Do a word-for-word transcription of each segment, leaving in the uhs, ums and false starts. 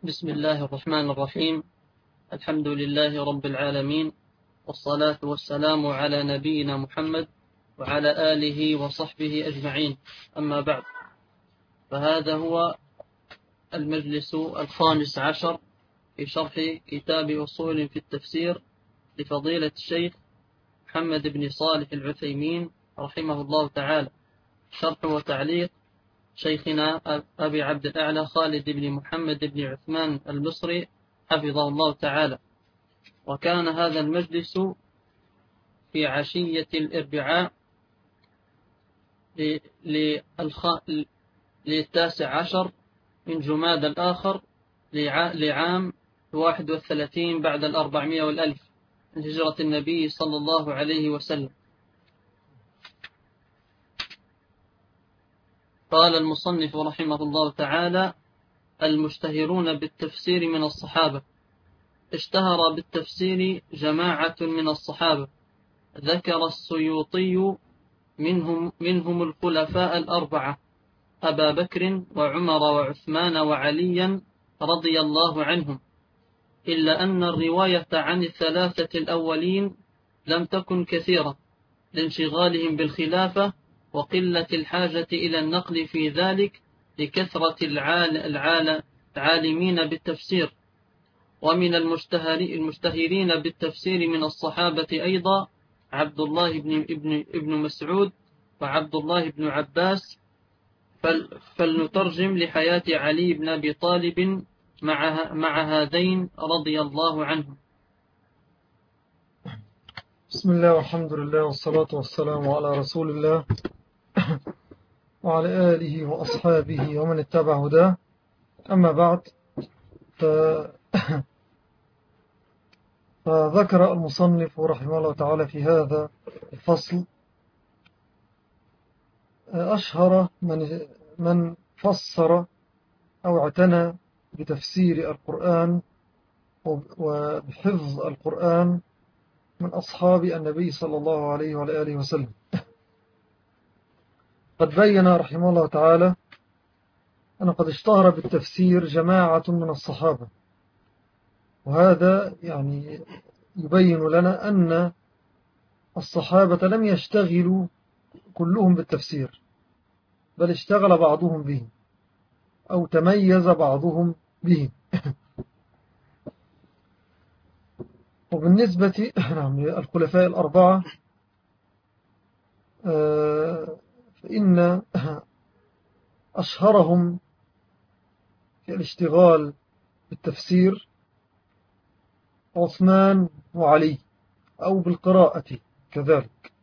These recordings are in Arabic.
بسم الله الرحمن الرحيم. الحمد لله رب العالمين، والصلاة والسلام على نبينا محمد وعلى آله وصحبه أجمعين، أما بعد، فهذا هو المجلس الخامس عشر في شرح كتاب أصول في التفسير لفضيلة الشيخ محمد بن صالح العثيمين رحمه الله تعالى، شرح وتعليق شيخنا أبي عبد الأعلى خالد بن محمد بن عثمان المصري حفظه الله تعالى. وكان هذا المجلس في عشية الأربعاء للتاسع عشر من جماد الآخر لعام واحد وثلاثين بعد الأربعمائة والألف من هجرة النبي صلى الله عليه وسلم. قال المصنف رحمه الله تعالى: المشتهرون بالتفسير من الصحابة. اشتهر بالتفسير جماعة من الصحابة، ذكر السيوطي منهم, منهم الخلفاء الأربعة أبا بكر وعمر وعثمان وعليا رضي الله عنهم، إلا أن الرواية عن الثلاثة الأولين لم تكن كثيرة لانشغالهم بالخلافة وقلة الحاجة إلى النقل في ذلك لكثرة العالمين بالتفسير. ومن المشتهرين بالتفسير من الصحابة أيضا عبد الله بن, ابن, ابن مسعود وعبد الله بن عباس، فلنترجم لحياة علي بن أبي طالب مع, مع هذين رضي الله عنهم. بسم الله والحمد لله والصلاة والسلام على رسول الله وعلى آله وأصحابه ومن اتبع هداه، أما بعد، ف... فذكر المصنف رحمه الله تعالى في هذا الفصل أشهر من, من فسر أو اعتنى بتفسير القرآن وبحفظ القرآن من أصحاب النبي صلى الله عليه وعلى آله وسلم. قد بين رحمه الله تعالى أن قد اشتهر بالتفسير جماعة من الصحابة، وهذا يعني يبين لنا أن الصحابة لم يشتغلوا كلهم بالتفسير، بل اشتغل بعضهم به أو تميز بعضهم به. وبالنسبة للخلفاء الأربعة فإن أشهرهم في الاشتغال بالتفسير عثمان وعلي، أو بالقراءة كذلك.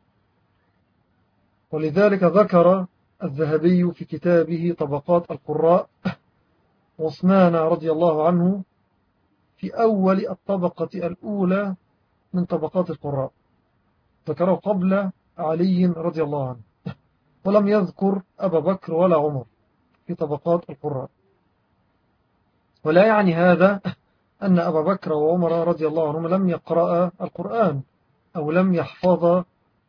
ولذلك ذكر الذهبي في كتابه طبقات القراء عثمان رضي الله عنه في أول الطبقة الأولى من طبقات القراء، ذكره قبل علي رضي الله عنه، ولم يذكر أبا بكر ولا عمر في طبقات القراء. ولا يعني هذا أن أبا بكر وعمر رضي الله عنهم لم يقرأ القرآن أو لم يحفظ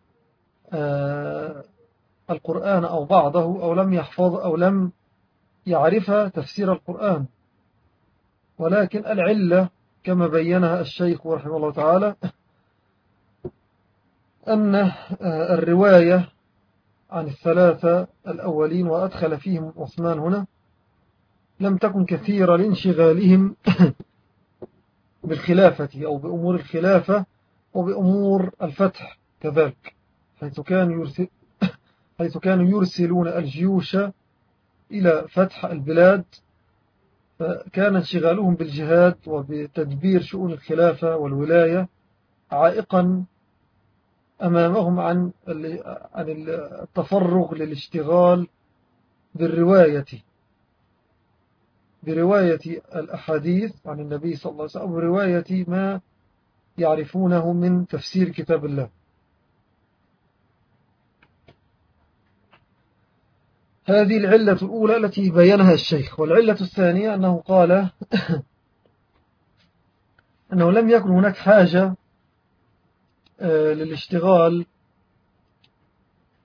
القرآن أو بعضه، أو لم يحفظ أو لم يعرف تفسير القرآن، ولكن العلة كما بينها الشيخ رحمه الله تعالى أن الرواية عن الثلاثة الأولين وأدخل فيهم عثمان هنا لم تكن كثيرة لانشغالهم بالخلافة أو بأمور الخلافة وبأمور الفتح كذلك، حيث كانوا يرسل حيث كانوا يرسلون الجيوش إلى فتح البلاد، فكان انشغالهم بالجهاد وبتدبير شؤون الخلافة والولاية عائقا أمامهم عن التفرغ للاشتغال بالرواية برواية الأحاديث عن النبي صلى الله عليه وسلم، برواية ما يعرفونه من تفسير كتاب الله. هذه العلة الأولى التي بينها الشيخ. والعلة الثانية أنه قال أنه لم يكن هناك حاجة للاشتغال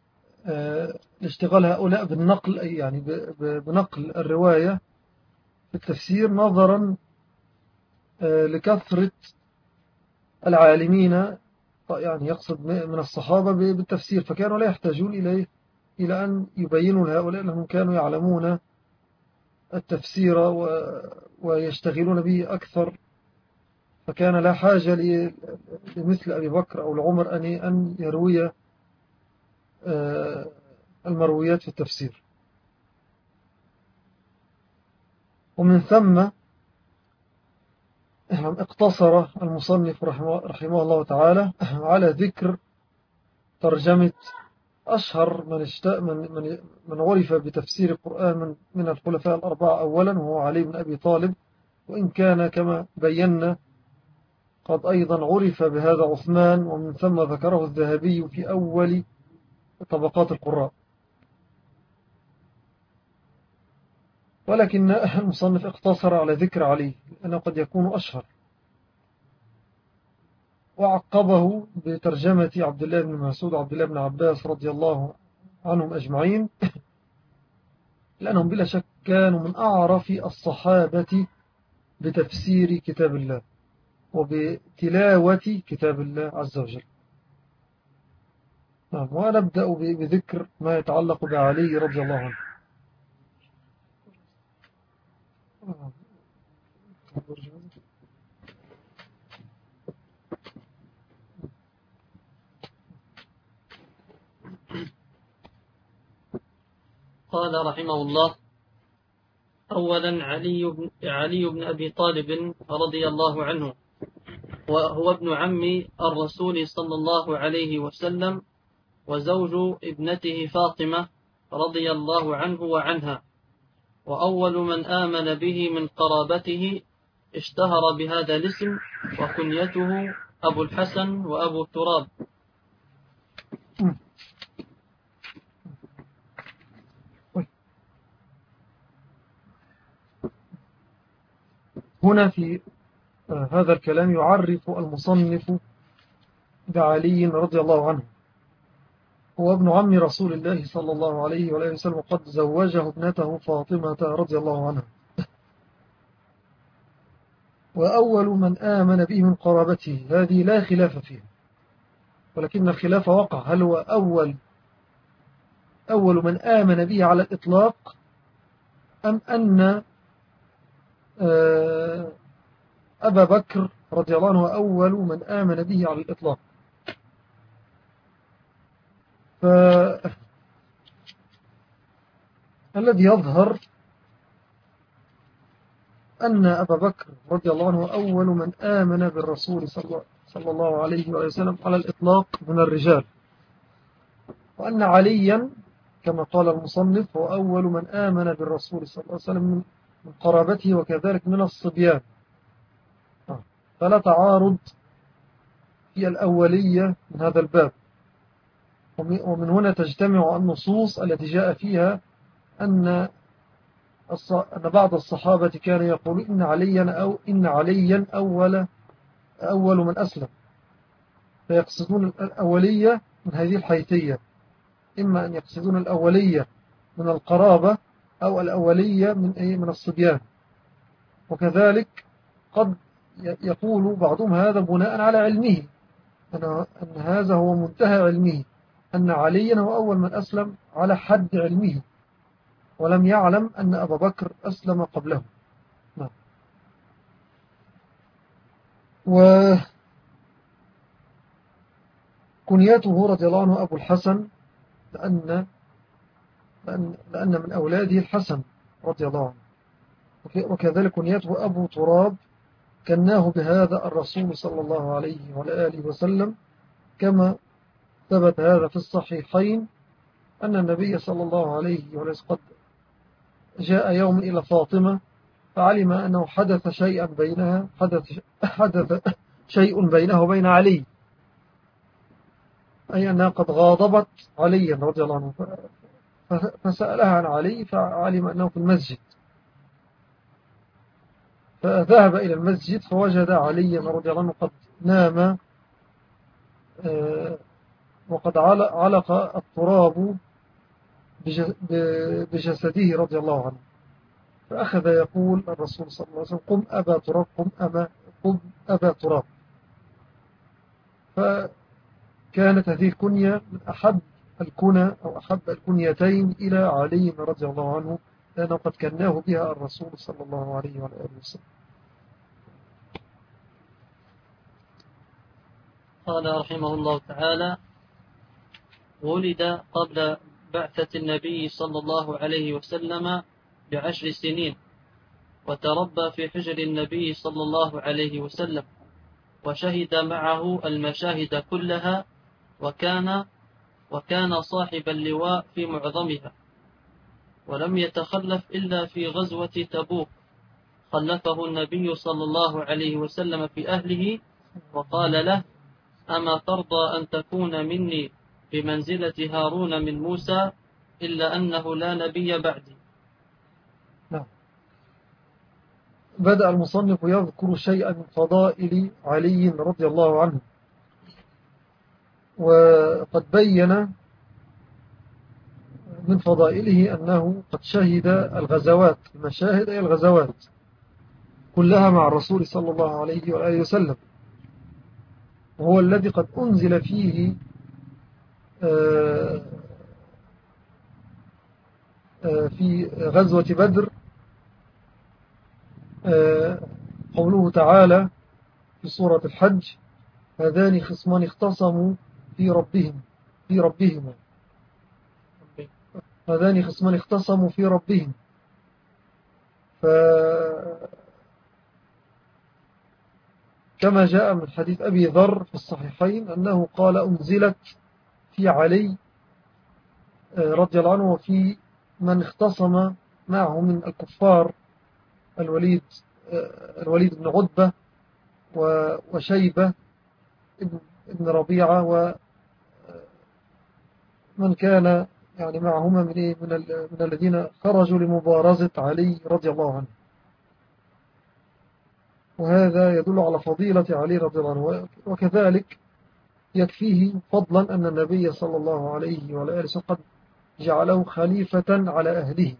لاشتغال هؤلاء بالنقل، يعني بنقل الرواية في التفسير نظرا لكثرة العالمين، يعني يقصد من الصحابة بالتفسير، فكانوا لا يحتاجون إليه إلى أن يبينوا لهؤلاء أنهم كانوا يعلمون التفسير ويشتغلون به أكثر، فكان لا حاجة لمثل أبي بكر أو لعمر أن يروي المرويات في التفسير. ومن ثم اقتصر المصنف رحمه, رحمه الله تعالى على ذكر ترجمة أشهر من, من, من, من عرف بتفسير القرآن من, من الخلفاء الأربعة أولا، وهو علي بن أبي طالب، وإن كان كما بينا قد أيضا عرف بهذا عثمان، ومن ثم ذكره الذهبي في أول طبقات القراء. ولكن المصنف اقتصر على ذكر علي لأنه قد يكون أشهر، وعقبه بترجمة عبد الله بن مسعود وعبد الله بن عباس رضي الله عنهم أجمعين، لأنهم بلا شك كانوا من أعرف الصحابة بتفسير كتاب الله وبتلاوة كتاب الله عز وجل. ونبدأ بذكر ما يتعلق بعلي رضي الله عنه. قال رحمه الله: أولا علي بن, علي بن أبي طالب رضي الله عنه، وهو ابن عم الرسول صلى الله عليه وسلم، وزوج ابنته فاطمة رضي الله عنه وعنها، وأول من آمن به من قرابته، اشتهر بهذا الاسم، وكنيته أبو الحسن وأبو التراب. هنا في هذا الكلام يعرف المصنف بعلي رضي الله عنه، هو ابن عم رسول الله صلى الله عليه وآله وسلم، وقد زوجه ابنته فاطمة رضي الله عنها، وأول من آمن به من قرابته، هذه لا خلاف فيها، ولكن الخلاف وقع هل هو أول أول من آمن به على الإطلاق، أم أن أبا بكر رضي الله عنه أول من آمن به على الإطلاق. فالذي يظهر أن أبا بكر رضي الله عنه أول من آمن بالرسول صلى الله عليه وسلم على الإطلاق من الرجال، وأن عليا كما قال المصنف هو أول من آمن بالرسول صلى الله عليه وسلم من قرابته، وكذلك من الصبيان، فلا تعارض في الأولية من هذا الباب. ومن هنا تجتمع النصوص التي جاء فيها أن أن بعض الصحابة كانوا يقولون إن عليا أو إن عليا أول أول من أسلم، فيقصدون الأولية من هذه الحيثية، إما أن يقصدون الأولية من القرابة أو الأولية من أي من الصبيان. وكذلك قد يقول بعضهم هذا بناء على علمه، أن هذا هو منتهى علمه، أن عليا هو أول من أسلم على حد علمه، ولم يعلم أن أبا بكر أسلم قبله. نعم. وكنيته رضي الله عنه أبو الحسن، لأن, لأن, لأن من أولاده الحسن رضي الله عنه، وكذلك كنيته أبو تراب، كناه بهذا الرسول صلى الله عليه وآله وسلم، كما ثبت هذا في الصحيحين أن النبي صلى الله عليه وسلم قد جاء يوم إلى فاطمة فعلم أنه حدث شيئا بينها حدث, حدث شيء بينه وبين علي، أي أنها قد غاضبت عليا رضي الله عنه، فسألها عن علي فعلم أنه في المسجد، فذهب إلى المسجد فوجد عليا رضي الله عنه قد نام، وقد علق التراب بجسده رضي الله عنه، فأخذ يقول الرسول صلى الله عليه وسلم قم أبا تراب قم أما قم أبا تراب. فكانت هذه الكنية من أحب الكنى أو أحب الكنيتين إلى علي رضي الله عنه، لأنه قد كناه بها الرسول صلى الله عليه وآله وسلم. قال رحمه الله تعالى: ولد قبل بعثة النبي صلى الله عليه وسلم بعشر سنين، وتربى في حجر النبي صلى الله عليه وسلم، وشهد معه المشاهد كلها، وكان وكان صاحب اللواء في معظمها، ولم يتخلف إلا في غزوة تبوك، خلفه النبي صلى الله عليه وسلم في أهله، وقال له: أما ترضى أن تكون مني بمنزلة هارون من موسى، إلا أنه لا نبي بعدي. نعم. بدأ المصنف يذكر شيئا من فضائل علي رضي الله عنه، وقد بين من فضائله أنه قد شهد الغزوات، المشاهد أي الغزوات كلها مع الرسول صلى الله عليه وآله وسلم، وهو الذي قد أنزل فيه في غزوة بدر قوله تعالى في سورة الحج: هذان خصمان اختصموا في ربهم في ربهم هذان خصمان اختصموا في ربهم. ف كما جاء من حديث أبي ذر في الصحيحين أنه قال: أنزلت في علي رضي الله عنه وفي من اختصم معه من الكفار الوليد الوليد بن عتبة وشيبة ابن ربيعة، ومن كان يعني معهما من إيه من, من الذين خرجوا لمبارزة علي رضي الله عنه. وهذا يدل على فضيلة علي رضي الله عنه، وكذلك يكفيه فضلا أن النبي صلى الله عليه وآله وسلم قد جعله خليفة على أهله.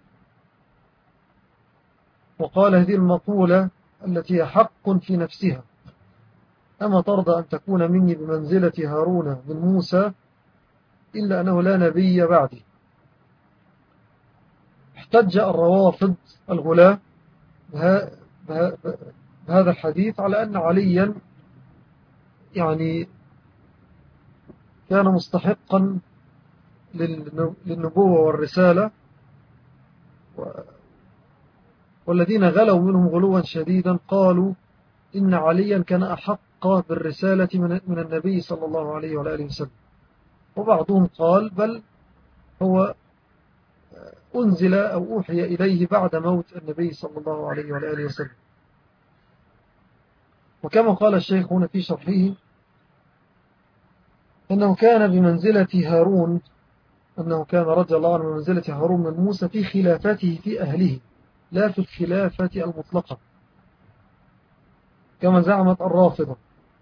وقال هذه المقولة التي هي حق في نفسها: أما ترضى أن تكون مني بمنزلة هارون من موسى، إلا أنه لا نبي بعدي. احتج الروافض الغلاة بهذا الحديث على أن عليا يعني كان مستحقا للنبوة والرسالة، والذين غلوا منهم غلوا شديدا قالوا إن عليا كان أحق بالرسالة من النبي صلى الله عليه وآله وسلم. وبعضهم قال بل هو أنزل أو أوحي إليه بعد موت النبي صلى الله عليه وآله وسلم. وكما قال الشيخ هنا في شرحه أنه كان بمنزلة هارون أنه كان رضي الله عنه بمنزلة هارون من موسى في خلافته في أهله، لا في الخلافة المطلقة كما زعمت الرافضة.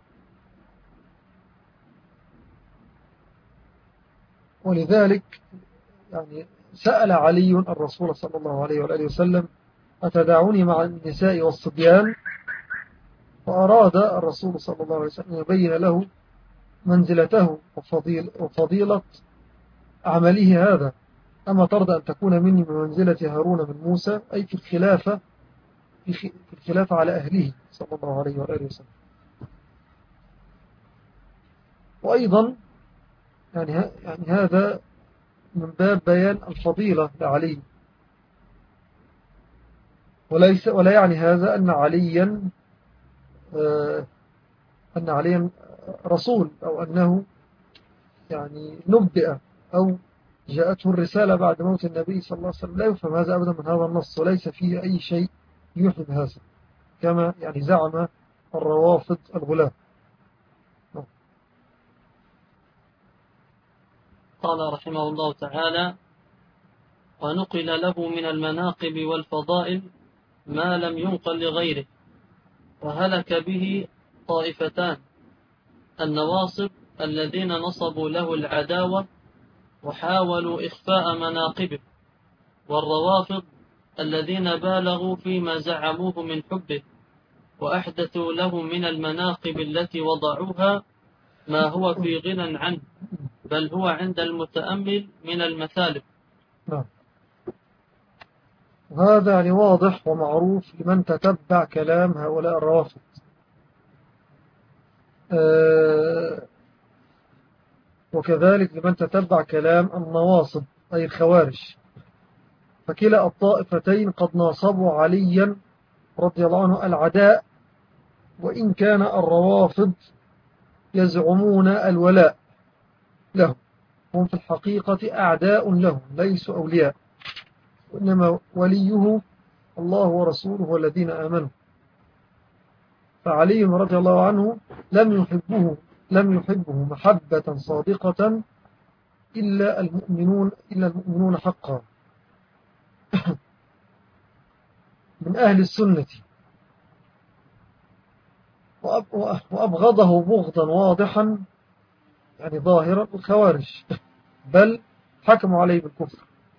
ولذلك يعني سأل علي الرسول صلى الله عليه وآله وسلم: أتدعوني مع النساء والصبيان؟ فأراد الرسول صلى الله عليه وسلم يبين له منزلته وفضيل وفضيلة عمله هذا: أما ترضى أن تكون مني بمنزلة هارون من موسى، أي في الخلافة في الخلافة على أهله صلى الله عليه وآله وسلم. وأيضا يعني يعني هذا من باب بيان الفضيلة لعلي، وليس ولا يعني هذا أن عليا أن عليا رسول أو أنه يعني نبئ أو جاءته الرسالة بعد موت النبي صلى الله عليه وسلم. لا يفهم هذا أبدا من هذا النص، وليس فيه أي شيء يوحي بهذا كما يعني زعم الروافض الغلاة. قال رحمه الله تعالى: ونقل له من المناقب والفضائل ما لم ينقل لغيره، وهلك به طائفتان: النواصب الذين نصبوا له العداوة وحاولوا إخفاء مناقبه، والروافض الذين بالغوا فيما زعموه من حبه وأحدثوا له من المناقب التي وضعوها ما هو في غنى عنه، بل هو عند المتأمل من المثالب. نعم. وهذا يعني واضح ومعروف لمن تتبع كلام هؤلاء الروافض. أه وكذلك لمن تتبع كلام النواصب أي الخوارج، فكلا الطائفتين قد ناصبوا عليا رضي الله عنه العداء، وإن كان الروافض يزعمون الولاء له، هم في الحقيقة أعداء له ليسوا أولياء، وإنما وليه الله ورسوله والذين آمنوا. فعلي رضي الله عنه لم يحبه لم يحبه محبة صادقة إلا المؤمنون إلا المؤمنون حقا من أهل السنة، وأبغضه بغضا واضحا يعني ظاهرا الخوارج، بل حكموا عليه بالكفر.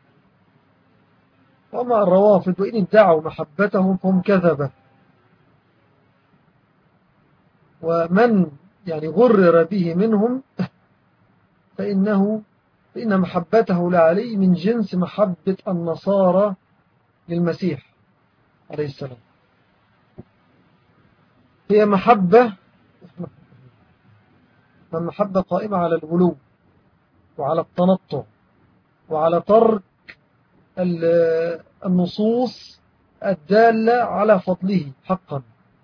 وما الروافض وإن ادعوا محبتهم فهم كذبة، ومن يعني غرر به منهم فإنه فإن محبته لعلي من جنس محبة النصارى للمسيح عليه السلام. هي محبة المحبة قائمة على الغلو وعلى التنطع وعلى ترك النصوص الدالة على فضله حقا،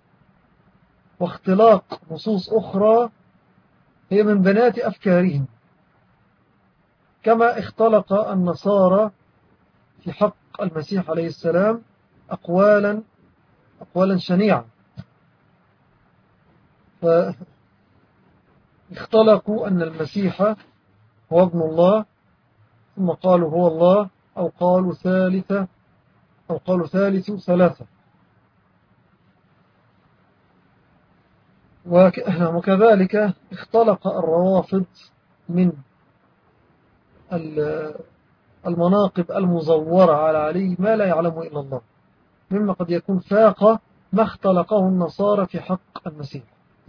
واختلاق نصوص أخرى هي من بنات أفكارهم، كما اختلق النصارى في حق المسيح عليه السلام أقوالا أقوالا شنيعة، فاختلقوا أن المسيح هو ابن الله، ثم قالوا هو الله، أو قالوا ثالثة أو قالوا ثالث ثلاثة. وكذلك اختلق الروافض من المناقب المزورة على علي ما لا يعلمه إلا الله، مما قد يكون فاق ما اختلقه النصارى في حق المسيح.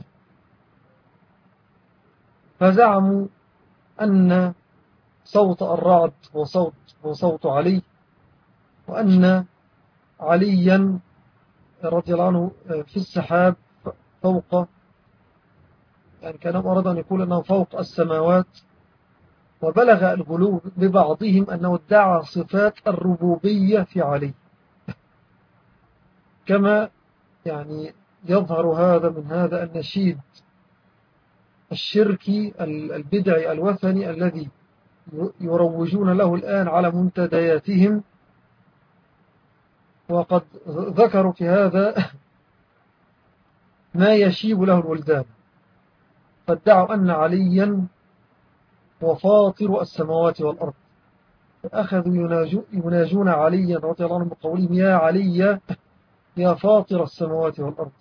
فزعموا أن صوت الرعد وصوت, وصوت علي، وأن عليا رضي الله عنه في السحاب فوق، يعني كان أراد أن يقول أنه فوق السماوات. وبلغ الغلو ببعضهم أنه ادعى صفات الربوبية في علي، كما يعني يظهر هذا من هذا النشيد الشركي البدعي الوثني الذي يروجون له الآن على منتدياتهم. وقد ذكروا في هذا ما يشيب له الولدان، فادعوا أن عليا هو فاطر السماوات والأرض، فأخذوا يناجون عليا رضي الله عنه بقولهم يا علي يا فاطر السماوات والأرض،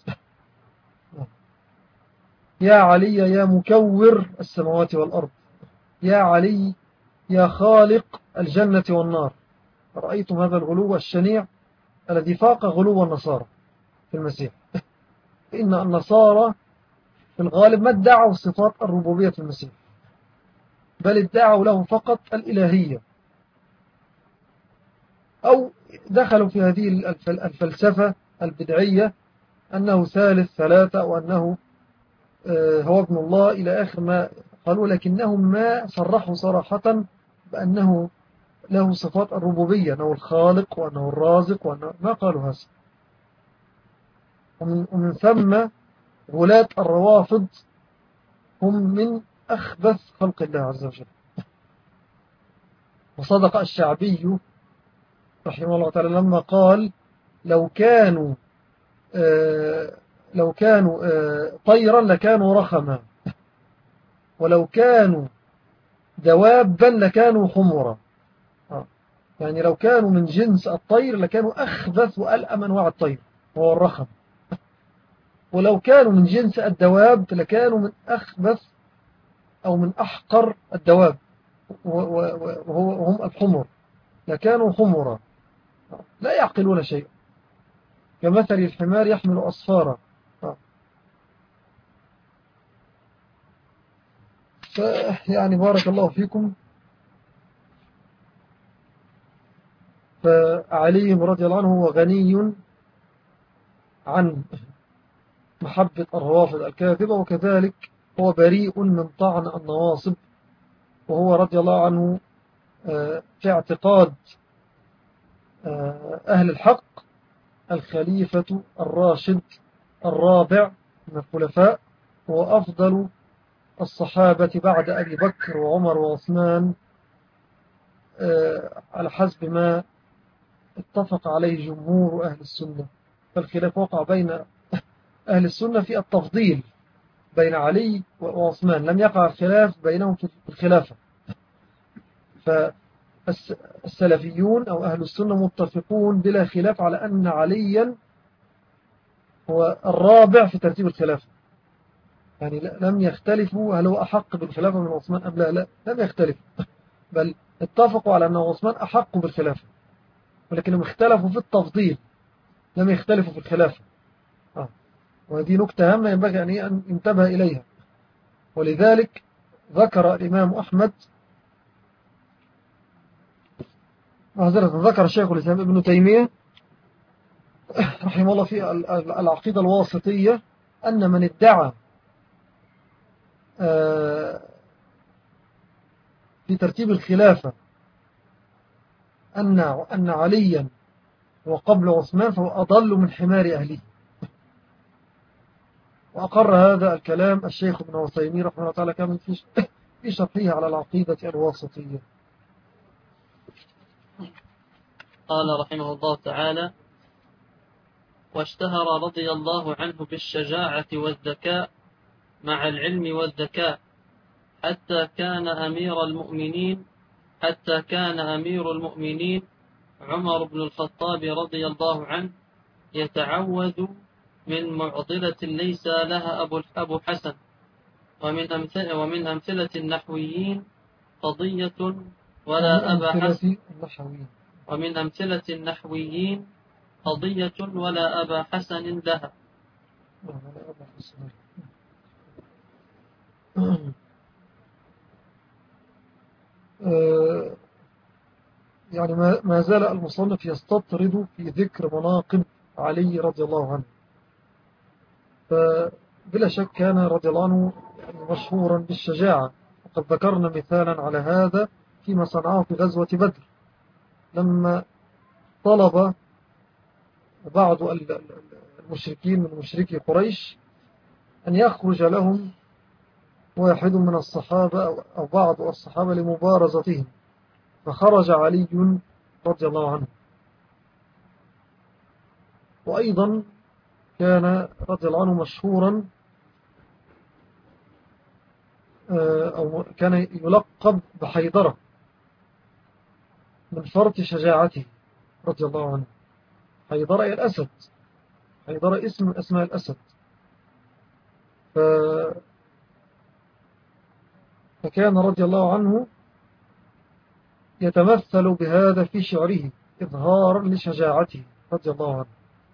يا علي يا مكور السماوات والأرض، يا علي يا خالق الجنة والنار. رأيتم هذا الغلو الشنيع الذي فاق غلو النصارى في المسيح. إن النصارى في الغالب ما ادعوا صفات الربوبية في المسيح، بل ادعوا له فقط الإلهية، أو دخلوا في هذه الفلسفة البدعية أنه ثالث ثلاثة، أو أنه هو ابن الله إلى آخر ما قالوا، لكنهم ما صرحوا صراحة بأنه له صفات الربوبية، أنه الخالق وأنه الرازق، وأنه ما قالوا هذا. ومن, ومن ثم غلاة الروافض هم من أخبث خلق الله عز وجل. وصدق الشعبي رحمه الله تعالى لما قال لو كانوا آه لو كانوا آه طيرا لكانوا رخما، ولو كانوا دوابا لكانوا حمرا. آه يعني لو كانوا من جنس الطير لكانوا أخبث وألأم أنواع الطير وهو الرخم، ولو كانوا من جنس الدواب لكانوا من أخبث أو من أحقر الدواب وهم الحمر، لكانوا حمرا. لا يعقلون شيء، كمثل الحمار يحمل أصفارا. يعني بارك الله فيكم. فعلي رضي الله عنه هو غني عن محبة الروافض الكاذبة، وكذلك هو بريء من طعن النواصب، وهو رضي الله عنه في اعتقاد أهل الحق الخليفة الراشد الرابع من الخلفاء، هو أفضل الصحابة بعد أبي بكر وعمر وعثمان على حسب ما اتفق عليه جمهور أهل السنة. فالخلاف وقع بين أهل السنة في التفضيل بين علي وعثمان، لم يقع الخلاف بينهم في الخلافة. فالسلفيون أو أهل السنة متفقون بلا خلاف على أن عليا هو الرابع في ترتيب الخلافة، يعني لم يختلفوا هل هو أحق بالخلافة من عثمان أم لا. لا لم يختلفوا، بل اتفقوا على أن عثمان أحق بالخلافة، ولكنهم اختلفوا في التفضيل، لم يختلفوا في الخلافة. آه. وهذه نكتة هامة ينبغي أن ينتبه إليها. ولذلك ذكر الإمام أحمد معذرة ذكر الشيخ الإسلام ابن تيمية رحمه الله في العقيدة الواسطية أن من ادعى في ترتيب الخلافة أن أن عليا وقبل عثمان فهو أضل من حمار أهله. وأقر هذا الكلام الشيخ ابن عثيمين رحمه الله تعالى كان في شرحه على العقيدة الواسطية. قال رحمه الله تعالى: واشتهر رضي الله عنه بالشجاعة والذكاء مع العلم والذكاء، حتى كان أمير المؤمنين حتى كان أمير المؤمنين عمر بن الخطاب رضي الله عنه يتعوذ من معضلة ليس لها أبو حسن. ومن أمثلة, ومن أمثلة النحويين قضية ولا أبا حسن ومن أمثلة النحويين قضية ولا أبا حسن لها. يعني ما زال المصنف يستطرد في ذكر مناقب علي رضي الله عنه. فبلا شك كان رضي الله عنه مشهورا بالشجاعة، وقد ذكرنا مثالا على هذا فيما صنعه في غزوة بدر، لما طلب بعض المشركين من مشركي قريش أن يخرج لهم واحد من الصحابة أو بعض الصحابة لمبارزتهم، فخرج علي رضي الله عنه. وأيضا كان رضي الله عنه مشهورا أو كان يلقب بحيدرة من فرط شجاعته رضي الله عنه. حيدرة هي الأسد، حيدرة اسم من أسماء الأسد. ف... فكان رضي الله عنه يتمثل بهذا في شعره إظهارا لشجاعته رضي الله عنه.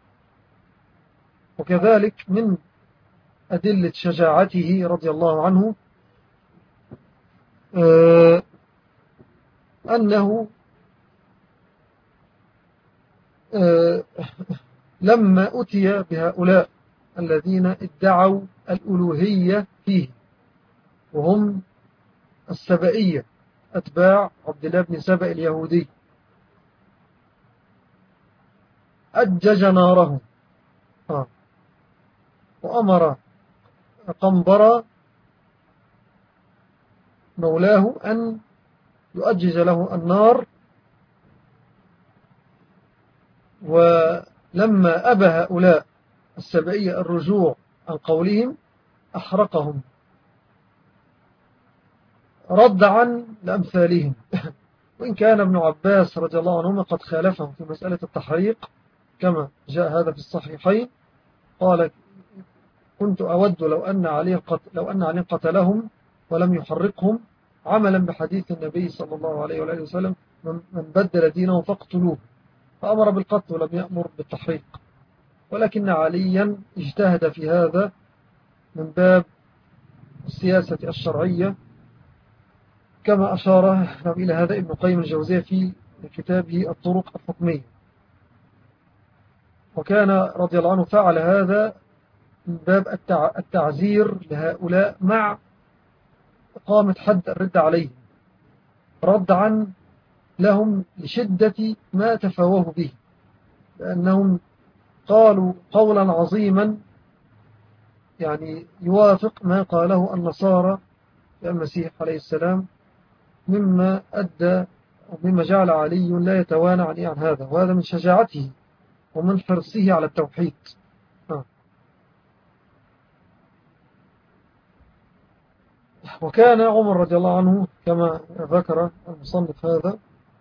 وكذلك من أدلة شجاعته رضي الله عنه أنه لما أتي بهؤلاء الذين ادعوا الألوهية فيه، وهم السبائية أتباع عبد الله بن سبأ اليهودي، أجج نارهم آه. وأمر قنبر مولاه أن يؤجج له النار. ولما أبى هؤلاء السبعية الرجوع عن قولهم أحرقهم ردعا لأمثالهم. وإن كان ابن عباس رضي الله عنهما قد خالفهم في مسألة التحريق كما جاء هذا في الصحيحين، قال: كنت أود لو أن علي لو أن علي قتلهم ولم يحرقهم، عملا بحديث النبي صلى الله عليه وآله وسلم: من بدل دينه فاقتلوه. فأمر بالقتل ولم يأمر بالتحريق، ولكن عليا اجتهد في هذا من باب السياسة الشرعية، كما أشار إلى هذا ابن قيم الجوزية في كتابه الطرق الحكمية. وكان رضي الله عنه فعل هذا من باب التعزير لهؤلاء مع إقامة حد الرد عليهم، ردعا لهم لشدة ما تفاوه به، لأنهم قالوا قولا عظيما يعني يوافق ما قاله النصارى المسيح عليه السلام، مما أدى ومما جعل علي لا يتوانى عن عن هذا، وهذا من شجاعته ومن حرصه على التوحيد. آه. وكان عمر رضي الله عنه كما ذكر المصنف هذا،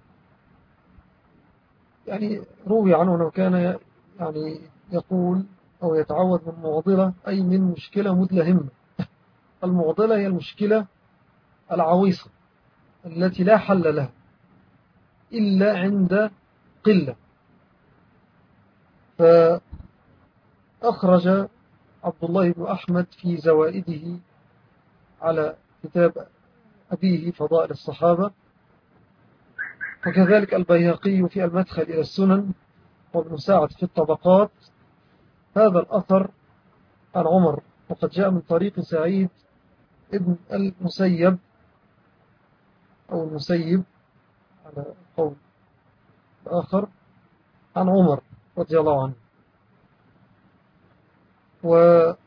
يعني روي عنه أنه كان يعني يقول أو يتعوذ من معضلة، أي من مشكلة مدلهمة. المعضلة هي المشكلة العويصة التي لا حل لها إلا عند قلة. فأخرج عبد الله بن أحمد في زوائده على كتاب أبيه فضائل الصحابة، وكذلك البيهقي في المدخل إلى السنن، وابن سعد في الطبقات، هذا الأثر عن عمر، وقد جاء من طريق سعيد ابن المسيب أو المسيب على قول آخر عن عمر رضي الله عنه. و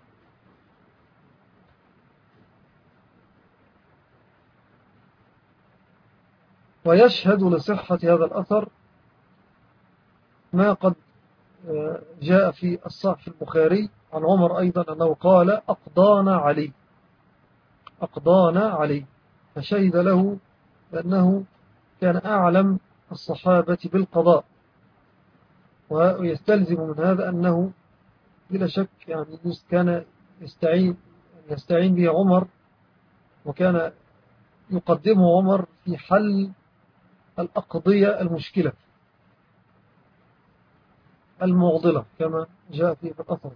ويشهد لصحة هذا الأثر ما قد جاء في الصحيح في البخاري عن عمر أيضا أنه قال أقضانا علي، أقضانا علي، فشهد له لأنه كان أعلم الصحابة بالقضاء. ويستلزم من هذا أنه بلا شك يعني كان يستعين, يستعين به عمر، وكان يقدمه عمر في حل الأقضية المشكلة المعضلة كما جاء في الأثر.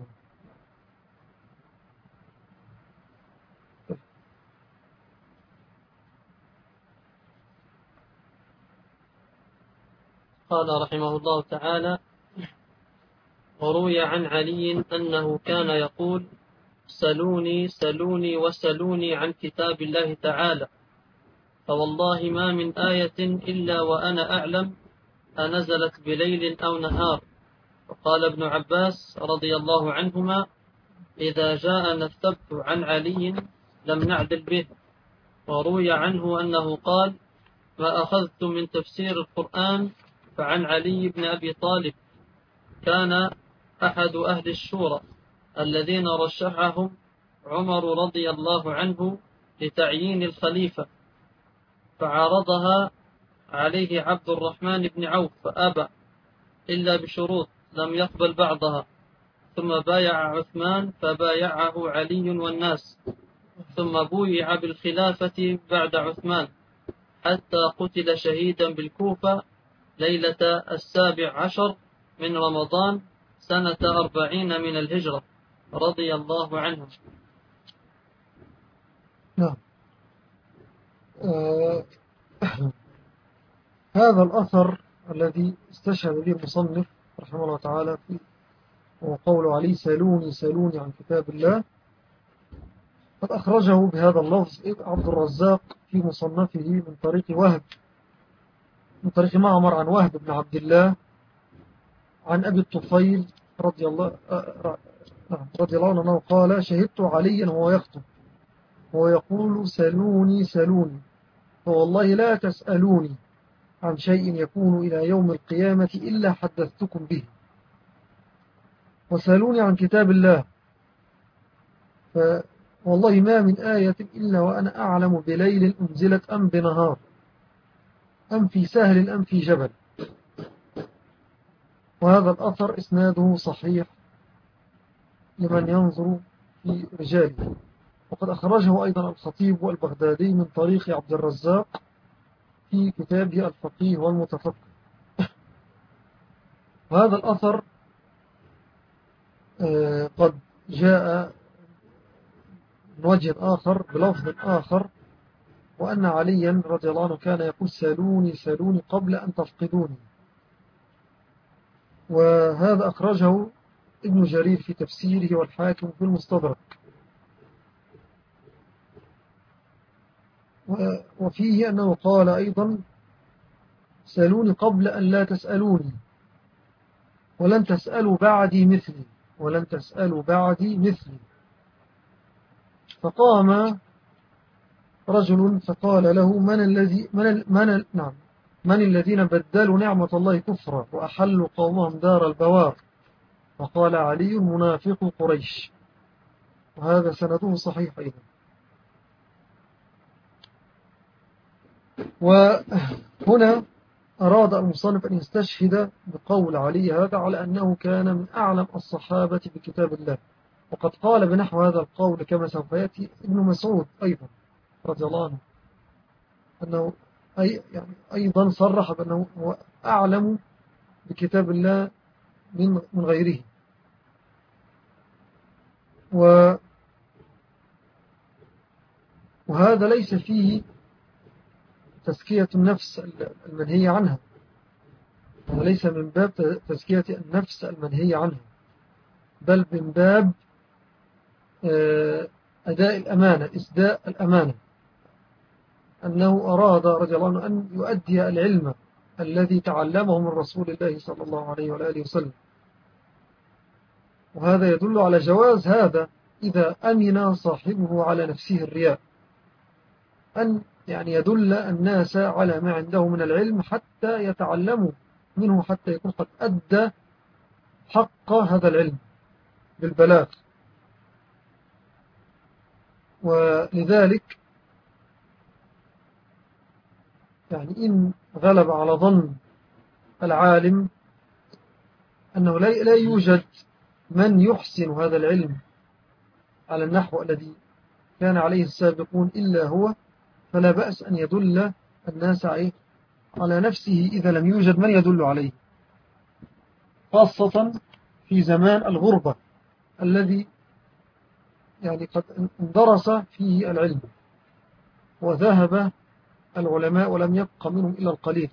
قال رحمه الله تعالى: وروي عن علي أنه كان يقول: سلوني سلوني وسلوني عن كتاب الله تعالى، فوالله ما من آية إلا وأنا أعلم أنزلت بليل أو نهار. وقال ابن عباس رضي الله عنهما: إذا جاءنا الثبت عن علي لم نعدل به. وروي عنه أنه قال: ما أخذت من تفسير القرآن فعن علي بن أبي طالب، كان أحد أهل الشورى الذين رشحهم عمر رضي الله عنه لتعيين الخليفة، فعرضها عليه عبد الرحمن بن عوف فأبى إلا بشروط لم يقبل بعضها، ثم بايع عثمان فبايعه علي والناس، ثم بويع بالخلافة بعد عثمان حتى قتل شهيدا بالكوفة ليلة السابع عشر من رمضان سنة أربعين من الهجرة رضي الله عنه. نعم. آه هذا الأثر الذي استشهد به المصنف رحمه الله تعالى في وقوله عليه: سالوني سالوني عن كتاب الله، قد أخرجه بهذا اللفظ عبد الرزاق في مصنفه من طريق وهب من طريق معمر عن وهب بن عبد الله عن أبي الطفيل رضي الله رضي الله عنه قال: شهدت عليا وهو يخطب وهو يقول: سالوني سالوني، فوالله لا تسألوني عن شيء يكون إلى يوم القيامة إلا حدثتكم به، وسألوني عن كتاب الله، فوالله ما من آية إلا وأنا أعلم بليل أنزلت أم بنهار أم في سهل أم في جبل. وهذا الأثر إسناده صحيح لمن ينظر في رجاله، وقد أخرجه أيضا الخطيب والبغدادي من طريق عبد الرزاق في كتابه الفقيه والمتفقه. وهذا الأثر قد جاء من وجه آخر بلفظ آخر، وأن عليا رضي الله عنه كان يقول سالوني سالوني قبل أن تفقدوني. وهذا أخرجه ابن جرير في تفسيره والحاكم في المستدرك. وفيه أنه قال أيضا سالوني قبل أن لا تسألوني ولن تسألوا بعدي مثلي ولن تسألوا بعدي مثلي. فقام رجل فقال له من الذي من من نعم من الذين بدلوا نعمة الله كفرا وأحلوا قومهم دار البوار؟ فقال علي منافق قريش. وهذا سنده صحيح أيضا. وهنا أراد المصنف أن يستشهد بقول علي هذا على أنه كان من أعلم الصحابة بكتاب الله، وقد قال بنحو هذا القول كما سوف يأتي ابن مسعود أيضا رضي الله عنه، أنه أي يعني أيضا صرح بأنه هو أعلم بكتاب الله من من غيره. و وهذا ليس فيه تزكية النفس المنهية عنها، هذا ليس من باب تزكية النفس المنهية عنها، بل من باب أداء الأمانة، إسداء الأمانة، أنه أراد رضي الله عنه أن يؤدي العلم الذي تعلمه من رسول الله صلى الله عليه وآله وسلم. وهذا يدل على جواز هذا إذا أمن صاحبه على نفسه الرياء، أن يعني يدل الناس على ما عنده من العلم حتى يتعلموا منه، حتى يكون قد أدى حق هذا العلم بالبلاغ. ولذلك يعني إن غلب على ظن العالم أنه لا يوجد من يحسن هذا العلم على النحو الذي كان عليه السابقون إلا هو، فلا بأس أن يدل الناس على نفسه إذا لم يوجد من يدل عليه، خاصة في زمان الغربة الذي يعني قد اندرس فيه العلم وذهب العلماء ولم يبق منهم إلا القليل،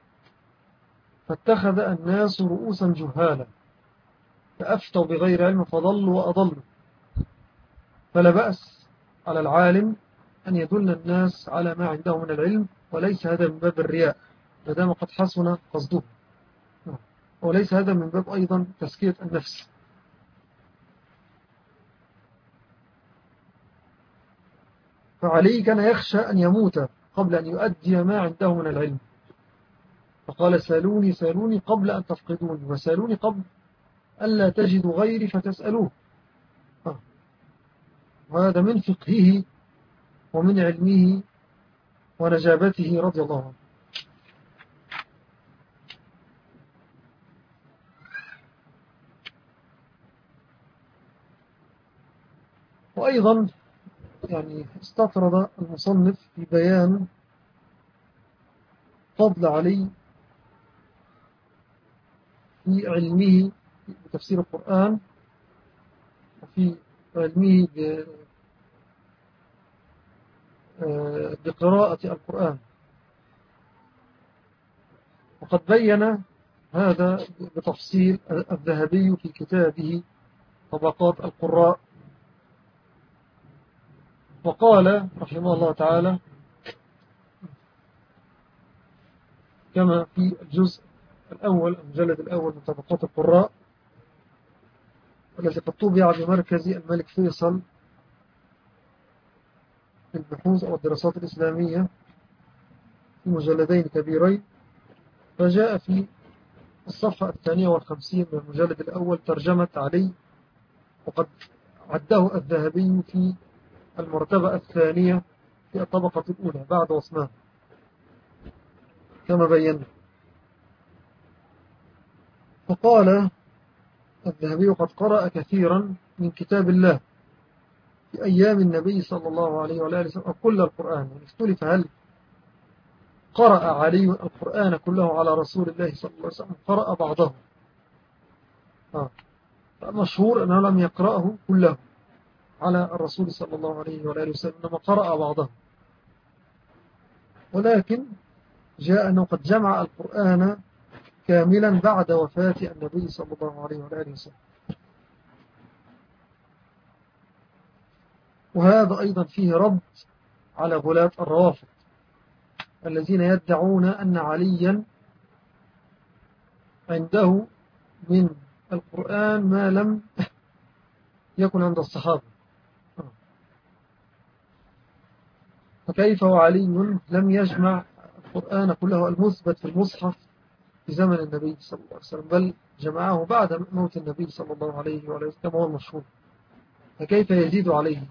فاتخذ الناس رؤوسا جهالا فأفتوا بغير علم فضلوا وأضلوا. فلا بأس على العالم أن يدل الناس على ما عنده من العلم، وليس هذا من باب الرياء مادام قد حسن قصده، وليس هذا من باب أيضا تزكية النفس. فعلي كان يخشى أن يموت قبل أن يؤدي ما عنده من العلم، فقال سالوني سالوني قبل أن تفقدوني، وسالوني قبل ألا تجدوا غيري فتسألوه. وهذا من فقهه ومن علمه ونجابته رضي الله عنه. وأيضا يعني استطرد المصنف في بيان فضل علي في علمه بتفسير القرآن وفي علمه بقراءة القرآن. وقد بين هذا بتفصيل الذهبي في كتابه طبقات القراء، وقال رحمه الله تعالى كما في الجزء الأول المجلد الأول من طبقات القراء الذي قد طبع بمركز الملك فيصل للبحوث أو الدراسات الإسلامية في مجلدين كبيرين، فجاء في الصفحة الثانية والخمسين من المجلد الأول ترجمة علي، وقد عده الذهبي في المرتبة الثانية في الطبقة الأولى بعد عثمان كما بينا. فقال الذهبي قد قرأ كثيرا من كتاب الله في أيام النبي صلى الله عليه وآله وسلم كل القرآن، يعني اختلف هل قرأ علي القرآن كله على رسول الله صلى الله عليه وسلم قرأ بعضه، آه. مشهور أنه لم يقرأه كله على الرسول صلى الله عليه وآله وسلم، إنما قرأ بعضه، ولكن جاء أنه قد جمع القرآن كاملا بعد وفاة النبي صلى الله عليه وآله وسلم. وهذا أيضا فيه رد على غلاة الروافض الذين يدعون أن عليا عنده من القرآن ما لم يكن عند الصحابة. فكيف وعلي لم يجمع القرآن كله المثبت في المصحف في زمن النبي صلى الله عليه وسلم، بل جمعه بعد موت النبي صلى الله عليه وسلم كما هو المشهور، فكيف يزيد عليه؟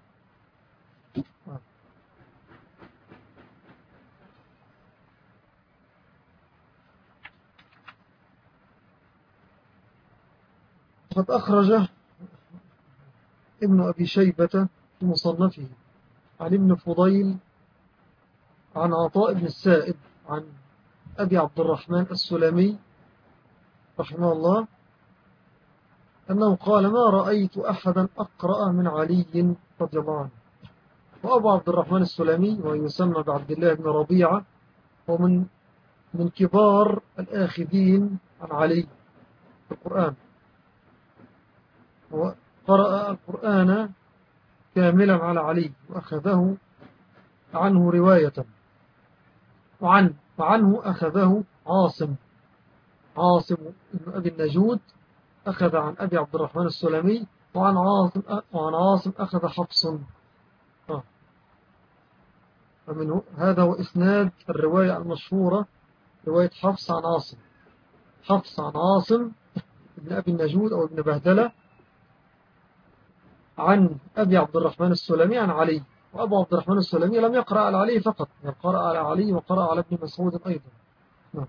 قد أخرج ابن أبي شيبة في مصنفه عن ابن فضيل عن عطاء بن السائب عن أبي عبد الرحمن السلمي رحمه الله أنه قال: ما رأيت أحدا أقرأ من علي رضي الله عنه. وأبو عبد الرحمن السلمي ويسمى بعبد الله بن ربيعة ومن من كبار الآخذين عن علي في القرآن، وقرأ القرآن كاملا على علي وأخذه عنه رواية، وعن وعنه أخذه عاصم عاصم بن أبي النجود أخذ عن أبي عبد الرحمن السلمي، وعن عاصم وعن عاصم أخذ حفص. آه. فمن هذا هو إسناد الرواية المشهورة، رواية حفص عن عاصم حفص عن عاصم ابن أبي النجود أو ابن بهدلة عن أبي عبد الرحمن السلمي عن علي. وأبو عبد الرحمن السلمي لم يقرأ على علي فقط، بل قرأ على علي وقرأ على ابن مسعود أيضا. نعم.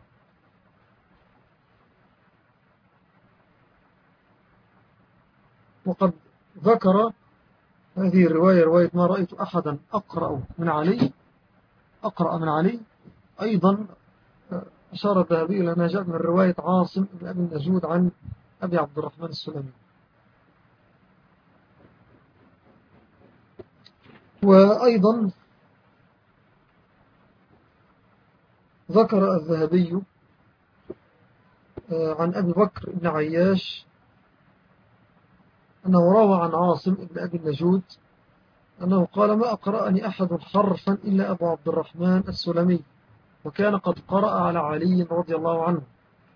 وقد ذكر هذه الرواية، رواية ما رأيت أحدا أقرأ من علي أقرأ من علي أيضا أشار الذهبي إلى أنها جاءت من رواية عاصم بن أبي النجود عن أبي عبد الرحمن السلمي. وأيضا ذكر الذهبي عن أبي بكر بن عياش أنه روى عن عاصم بن أبي النجود أنه قال: ما أقرأني أحد حرفا إلا أبو عبد الرحمن السلمي، وكان قد قرأ على علي رضي الله عنه،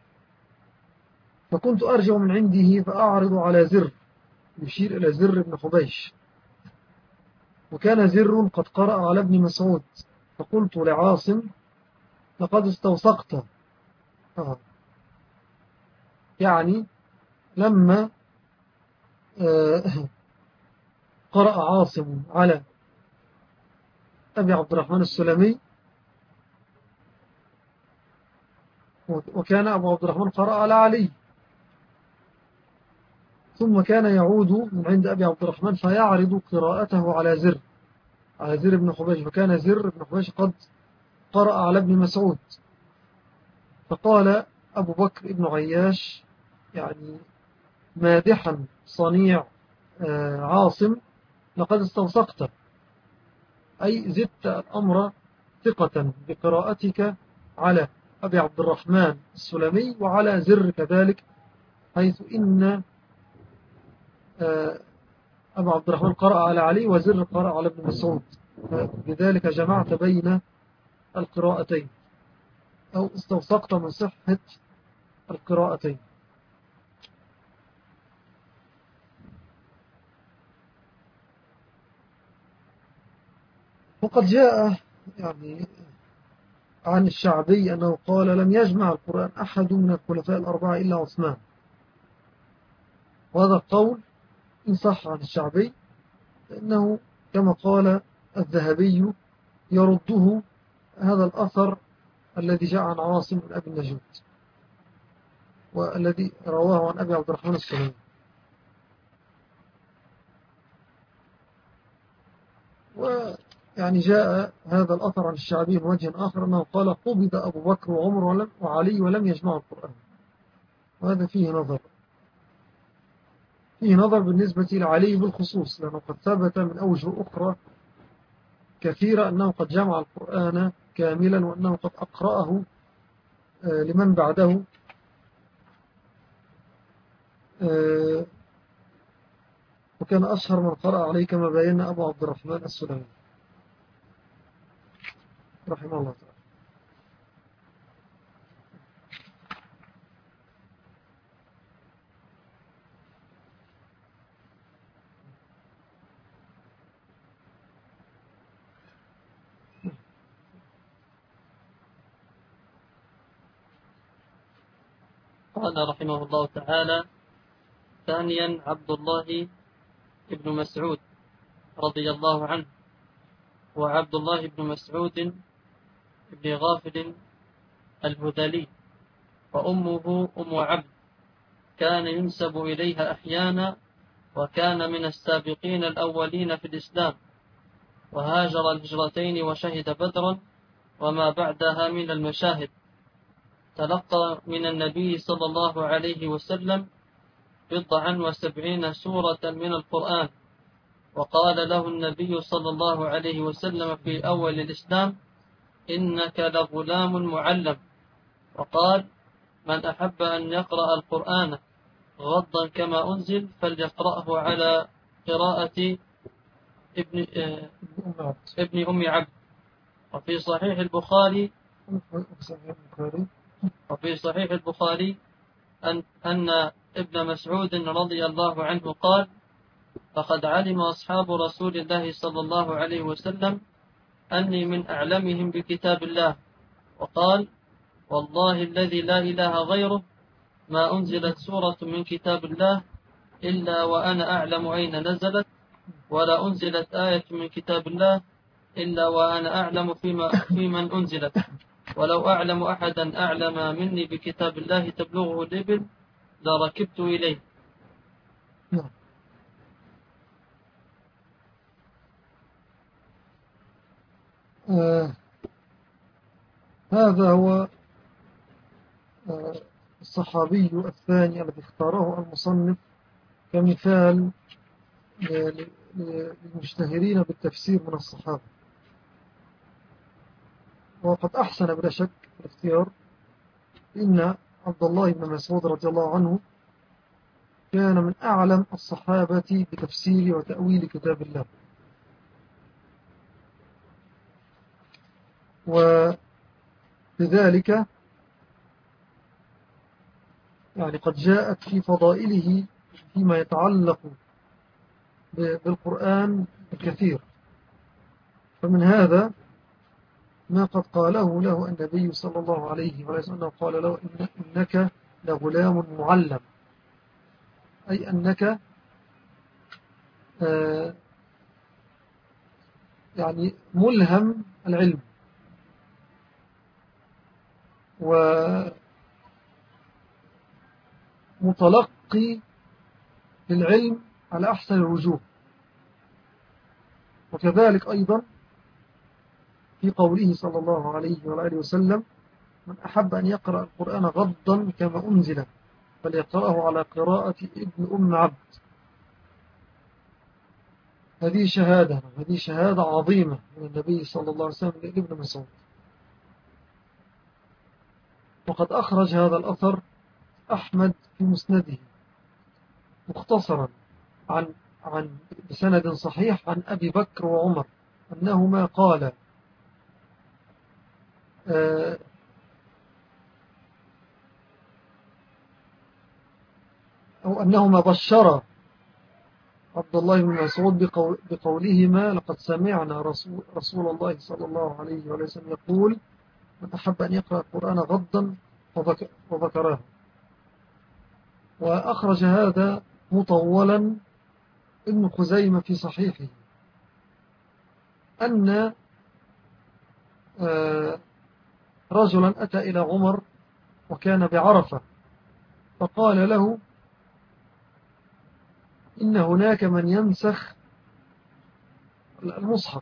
فكنت أرجع من عنده فأعرض على زر، يشير إلى زر بن حبيش، وكان زر قد قرأ على ابن مسعود، فقلت لعاصم: لقد استوثقت. آه. يعني لما آه قرأ عاصم على أبي عبد الرحمن السلمي، وكان أبو عبد الرحمن قرأ على علي، ثم كان يعود من عند أبي عبد الرحمن فيعرض قراءته على زر على زر بن حبيش، فكان زر بن حبيش قد قرأ على ابن مسعود. فقال أبو بكر بن عياش يعني مادحا صنيع عاصم: لقد استوثقت، أي زدت الأمر ثقة بقراءتك على أبي عبد الرحمن السلمي وعلى زر كذلك، حيث إن أبو عبد الرحمن قرأ على علي وزر قرأ على ابن مسعود، بذلك جمعت بين القراءتين أو استوثقت من صحة القراءتين. وقد جاء يعني عن الشعبي أنه قال: لم يجمع القرآن أحد من الخلفاء الأربعة إلا عثمان. وهذا القول إن صح عن الشعبي فإنه كما قال الذهبي يرده هذا الأثر الذي جاء عن عاصم من أبي النجود والذي رواه عن أبي عبد الرحمن السلمي. ويعني جاء هذا الأثر عن الشعبي من وجه آخر أنه قال: قبض أبو بكر وعمر وعلي ولم يجمع القرآن، وهذا فيه نظر. فيه نظر بالنسبة لعلي بالخصوص، لأنه قد ثبت من أوجه أخرى كثيرة أنه قد جمع القرآن كاملا، وأنه قد أقرأه لمن بعده، وكان أشهر من قرأ عليه كما بينا أبو عبد الرحمن السلمي رحمه الله تعالى. قال رحمه الله تعالى: ثانيا عبد الله بن مسعود رضي الله عنه، وعبد الله بن مسعود بن غافل الهذلي، وأمه أم عبد، كان ينسب إليها أحيانا، وكان من السابقين الأولين في الإسلام، وهاجر الهجرتين وشهد بدرا وما بعدها من المشاهد. تلقى من النبي صلى الله عليه وسلم بضعا وسبعين سورة من القرآن، وقال له النبي صلى الله عليه وسلم في أول الإسلام: إنك لغلام معلم. وقال: من أحب أن يقرأ القرآن غضا كما أنزل فليقرأه على قراءة ابن, ابن أم عبد. وفي صحيح البخاري وفي صحيح البخاري أن, أن ابن مسعود رضي الله عنه قال: فقد علم أصحاب رسول الله صلى الله عليه وسلم أني من أعلمهم بكتاب الله. وقال: والله الذي لا إله غيره ما أنزلت سورة من كتاب الله إلا وأنا أعلم أين نزلت، ولا أنزلت آية من كتاب الله إلا وأنا أعلم فيما في من أنزلت، ولو أعلم أحدا أعلم مني بكتاب الله تبلغه الإبل لركبت إليه. آه هذا هو آه الصحابي الثاني الذي اختاره المصنف كمثال للمشتهرين بالتفسير من الصحابة، وقد أحسن بلا شك الاختيار، إن عبد الله بن مسعود رضي الله عنه كان من أعلم الصحابة بتفسير وتأويل كتاب الله. ولذلك يعني قد جاءت في فضائله فيما يتعلق بالقرآن الكثير. فمن هذا ما قد قاله له النبي صلى الله عليه وسلم، قال له: إنك لغلام معلم، أي أنك آه يعني ملهم العلم ومتلقي للعلم على أحسن الوجوه. وكذلك أيضا في قوله صلى الله عليه وآله وسلم: من أحب أن يقرأ القرآن غضا كما أنزل فليقرأه على قراءة ابن أم عبد. هذه شهادة هذه شهادة عظيمة من النبي صلى الله عليه وسلم لابن مسعود. وقد أخرج هذا الأثر أحمد في مسنده مختصرا عن عن بسند صحيح عن أبي بكر وعمر أنهما قال آه أو أنهما بشرا عبد الله بن مسعود بقول بقولهما: لقد سمعنا رسول, رسول الله صلى الله عليه وسلم يقول: من أحب أن يقرأ القرآن غضا وذكراه. وأخرج هذا مطولا ابن خزيمة في صحيحه أن رجلا أتى إلى عمر وكان بعرفة، فقال له: إن هناك من ينسخ المصحف.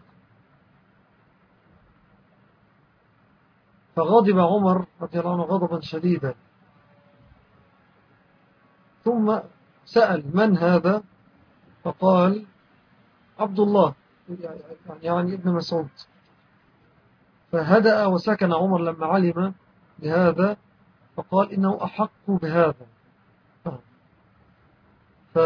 فغضب عمر رضي الله عنه غضبا شديدا، ثم سأل من هذا؟ فقال عبد الله، يعني ابن مسعود. فهدأ وسكن عمر لما علم بهذا، فقال إنه أحق بهذا. ف...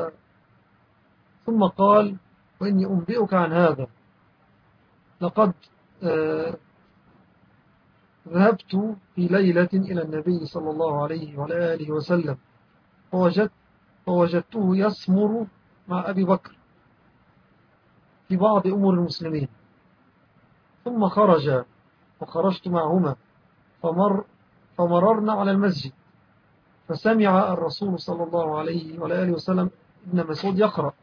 ثم قال وإني أنبئك عن هذا، لقد آه ذهبت في ليلة إلى النبي صلى الله عليه وآله وسلم، فوجدت فوجدته يسمر مع أبي بكر في بعض أمور المسلمين، ثم خرج وخرجت معهما، فمر فمررنا على المسجد، فسمع الرسول صلى الله عليه وآله وسلم ابن مسعود يقرأ،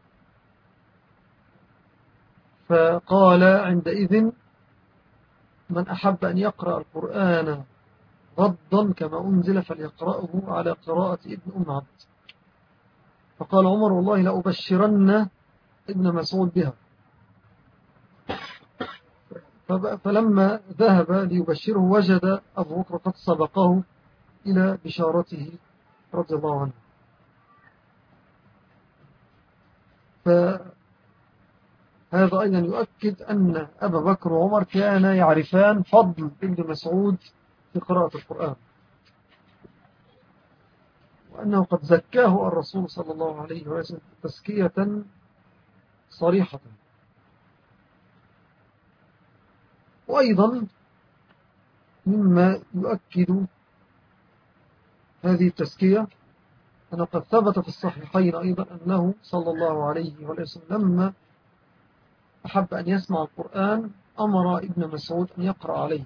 فقال عندئذ من أحب أن يقرأ القرآن غضا كما أنزل فليقرأه على قراءة ابن أم عبد. فقال عمر والله لأبشرن ابن مسعود بها. فلما ذهب ليبشره وجد أبو بكر قد سبقه إلى بشارته رضي الله عنه. فهذا أيضا يؤكد أن أبا بكر وعمر كانا يعرفان فضل ابن مسعود في قراءة القرآن، وأنه قد زكاه الرسول صلى الله عليه وسلم تزكية صريحة. وأيضا مما يؤكد هذه التزكية أنه قد ثبت في الصحيحين أيضا أنه صلى الله عليه وسلم لما أحب أن يسمع القرآن أمر ابن مسعود أن يقرأ عليه،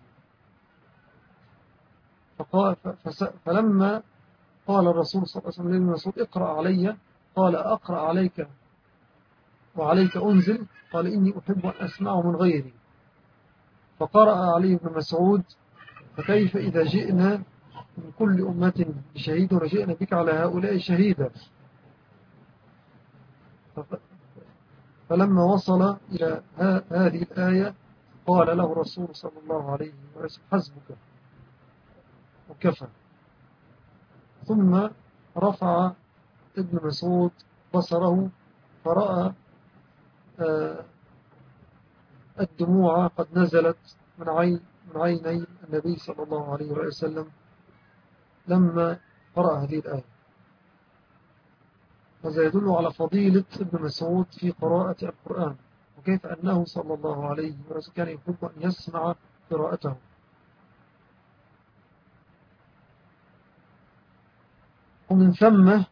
فقال فلما قال الرسول صلى الله عليه وسلم لابن مسعود اقرأ علي، قال أقرأ عليك وعليك أنزل؟ قال إني أحب أن أسمعه من غيري. فقرأ عليه ابن مسعود فكيف إذا جئنا من كل أمة بشهيد ورجئنا بك على هؤلاء شهيدا. فلما وصل إلى هذه الآية قال له الرسول صلى الله عليه وسلم حسبك وكفى. ثم رفع ابن مسعود بصره فرأى الدموع قد نزلت من عين من عيني النبي صلى الله عليه وسلم لما قرأ هذه الآية. هذا يدل على فضيلة ابن مسعود في قراءة القرآن، وكيف أنه صلى الله عليه وسلم كان يحب أن يسمع قراءته. ومن ثم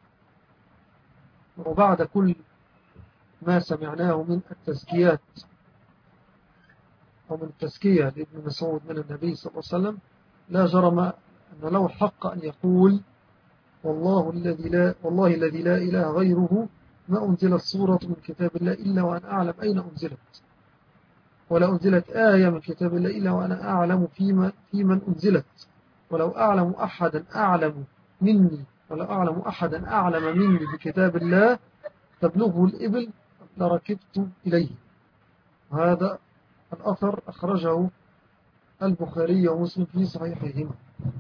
وبعد كل ما سمعناه من التزكيات أو من التزكية لابن مسعود من النبي صلى الله عليه وسلم، لا جرم أن له حق أن يقول والله الذي لا, والله الذي لا إله غيره ما أنزلت سورة من كتاب الله إلا وأنا أعلم أين أنزلت، ولا أنزلت آية من كتاب الله إلا وأنا أعلم فيما في من أنزلت، ولو أعلم أحدا أعلم مني ولو أعلم أحدا أعلم مني بكتاب الله تبلغه الإبل لركبت إليه. وهذا الأثر أخرجه البخاري ومسلم في صحيحهما.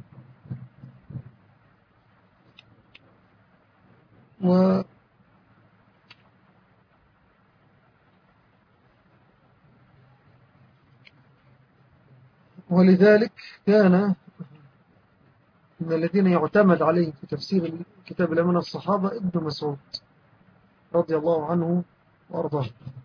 و ولذلك كان من الذين يعتمد عليهم في تفسير كتاب الله من الصحابة ابن مسعود رضي الله عنه وأرضاه.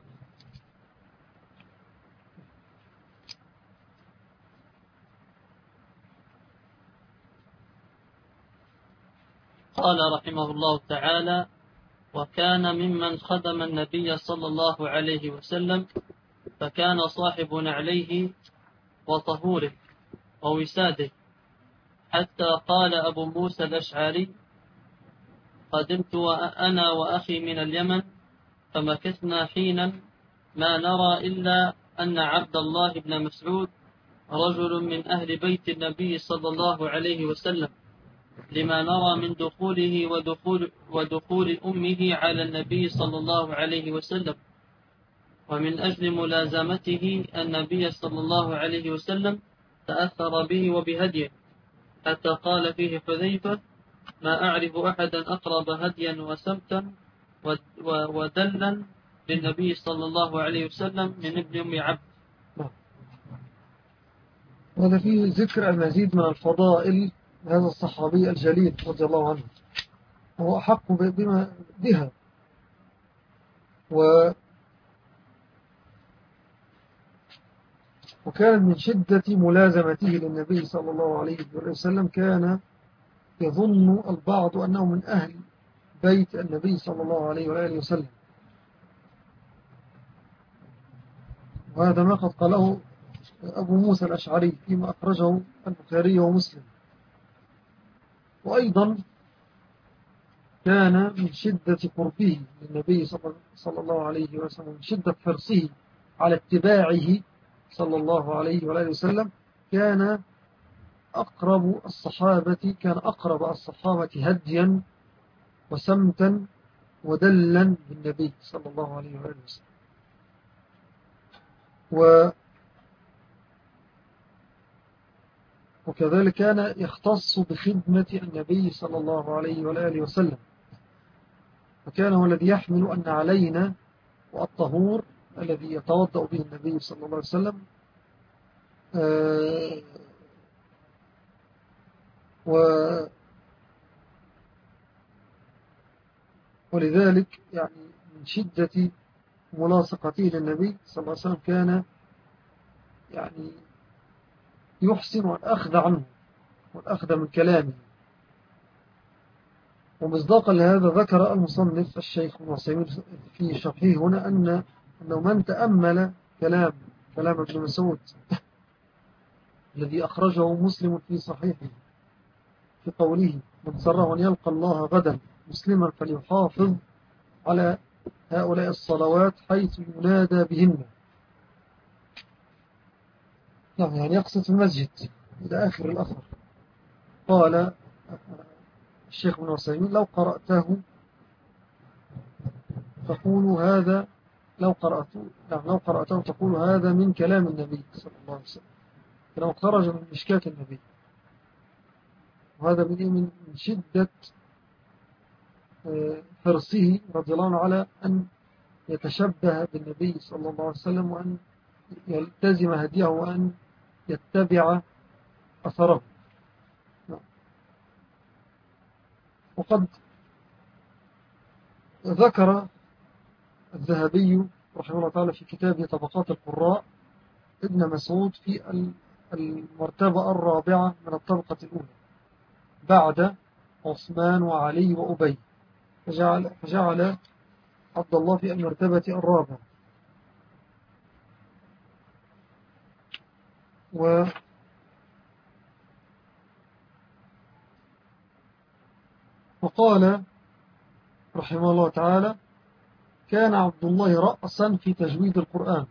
قال رحمه الله تعالى: وكان ممن خدم النبي صلى الله عليه وسلم، فكان صاحب نعليه وطهوره ووساده، حتى قال أبو موسى الأشعري: قدمت وأنا وأخي من اليمن، فمكثنا حينا ما نرى إلا أن عبد الله بن مسعود رجل من أهل بيت النبي صلى الله عليه وسلم، لما نرى من دخوله ودخول, ودخول أمه على النبي صلى الله عليه وسلم، ومن أجل ملازمته النبي صلى الله عليه وسلم تأثر به وبهديه، حتى قال فيه حذيفة: ما أعرف أحدا أقرب هديا وسمتا ودلا للنبي صلى الله عليه وسلم من ابن أم عبد. هذا فيه ذكر المزيد من الفضائل هذا الصحابي الجليل رضي الله عنه، هو أحق بما بها. و وكان من شدة ملازمته للنبي صلى الله عليه وسلم كان يظن البعض أنه من أهل بيت النبي صلى الله عليه وآله وسلم، وهذا ما قد قاله أبو موسى الأشعري فيما أخرجه البخاري ومسلم. وأيضا كان من شدة قربه للنبي صلى الله عليه وسلم، من شدة حرصه على اتباعه صلى الله عليه وآله وسلم، كان أقرب الصحابة كان أقرب الصحابة هديا وسمتا ودلا بالنبي صلى الله عليه وآله وسلم. و وكذلك كان يختص بخدمة النبي صلى الله عليه وآله وسلم، وكان هو الذي يحمل أن علينا والطهور الذي يتوضأ به النبي صلى الله عليه وسلم. آه و ولذلك يعني من شدة ملاصقته للنبي صلى الله عليه وسلم كان يعني يحسن الأخذ عنه والأخذ من كلامه. ومصداقا لهذا ذكر المصنف الشيخ ابن عثيمين في شرحه هنا أن أنه من تأمل كلام كلام ابن مسعود الذي أخرجه مسلم في صحيحه في قوله: من سره أن يلقى الله غدا مسلما فليحافظ على هؤلاء الصلوات حيث ينادى بهن. يعني يقصد في المسجد إلى آخر الأثر. قال الشيخ ابن عثيمين: لو قرأته تقول هذا لو قرأته لو قرأته تقول هذا من كلام النبي صلى الله عليه وسلم، لو خرج من مشكاة النبي. وهذا من شدة حرصه رضي الله عنه على أن يتشبه بالنبي صلى الله عليه وسلم، وأن يلتزم هديه، وأن يتبع أثره. وقد ذكر الذهبي رحمه الله تعالى في كتابه طبقات القراء ابن مسعود في المرتبة الرابعة من الطبقة الأولى بعد عثمان وعلي وأبي، فجعل, فجعل عبد الله في المرتبة الرابعة. و وقال رحمه الله تعالى: كان عبد الله رأسا في تجويد القرآن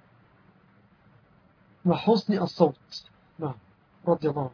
وحسن الصوت. نعم رضي الله عنه.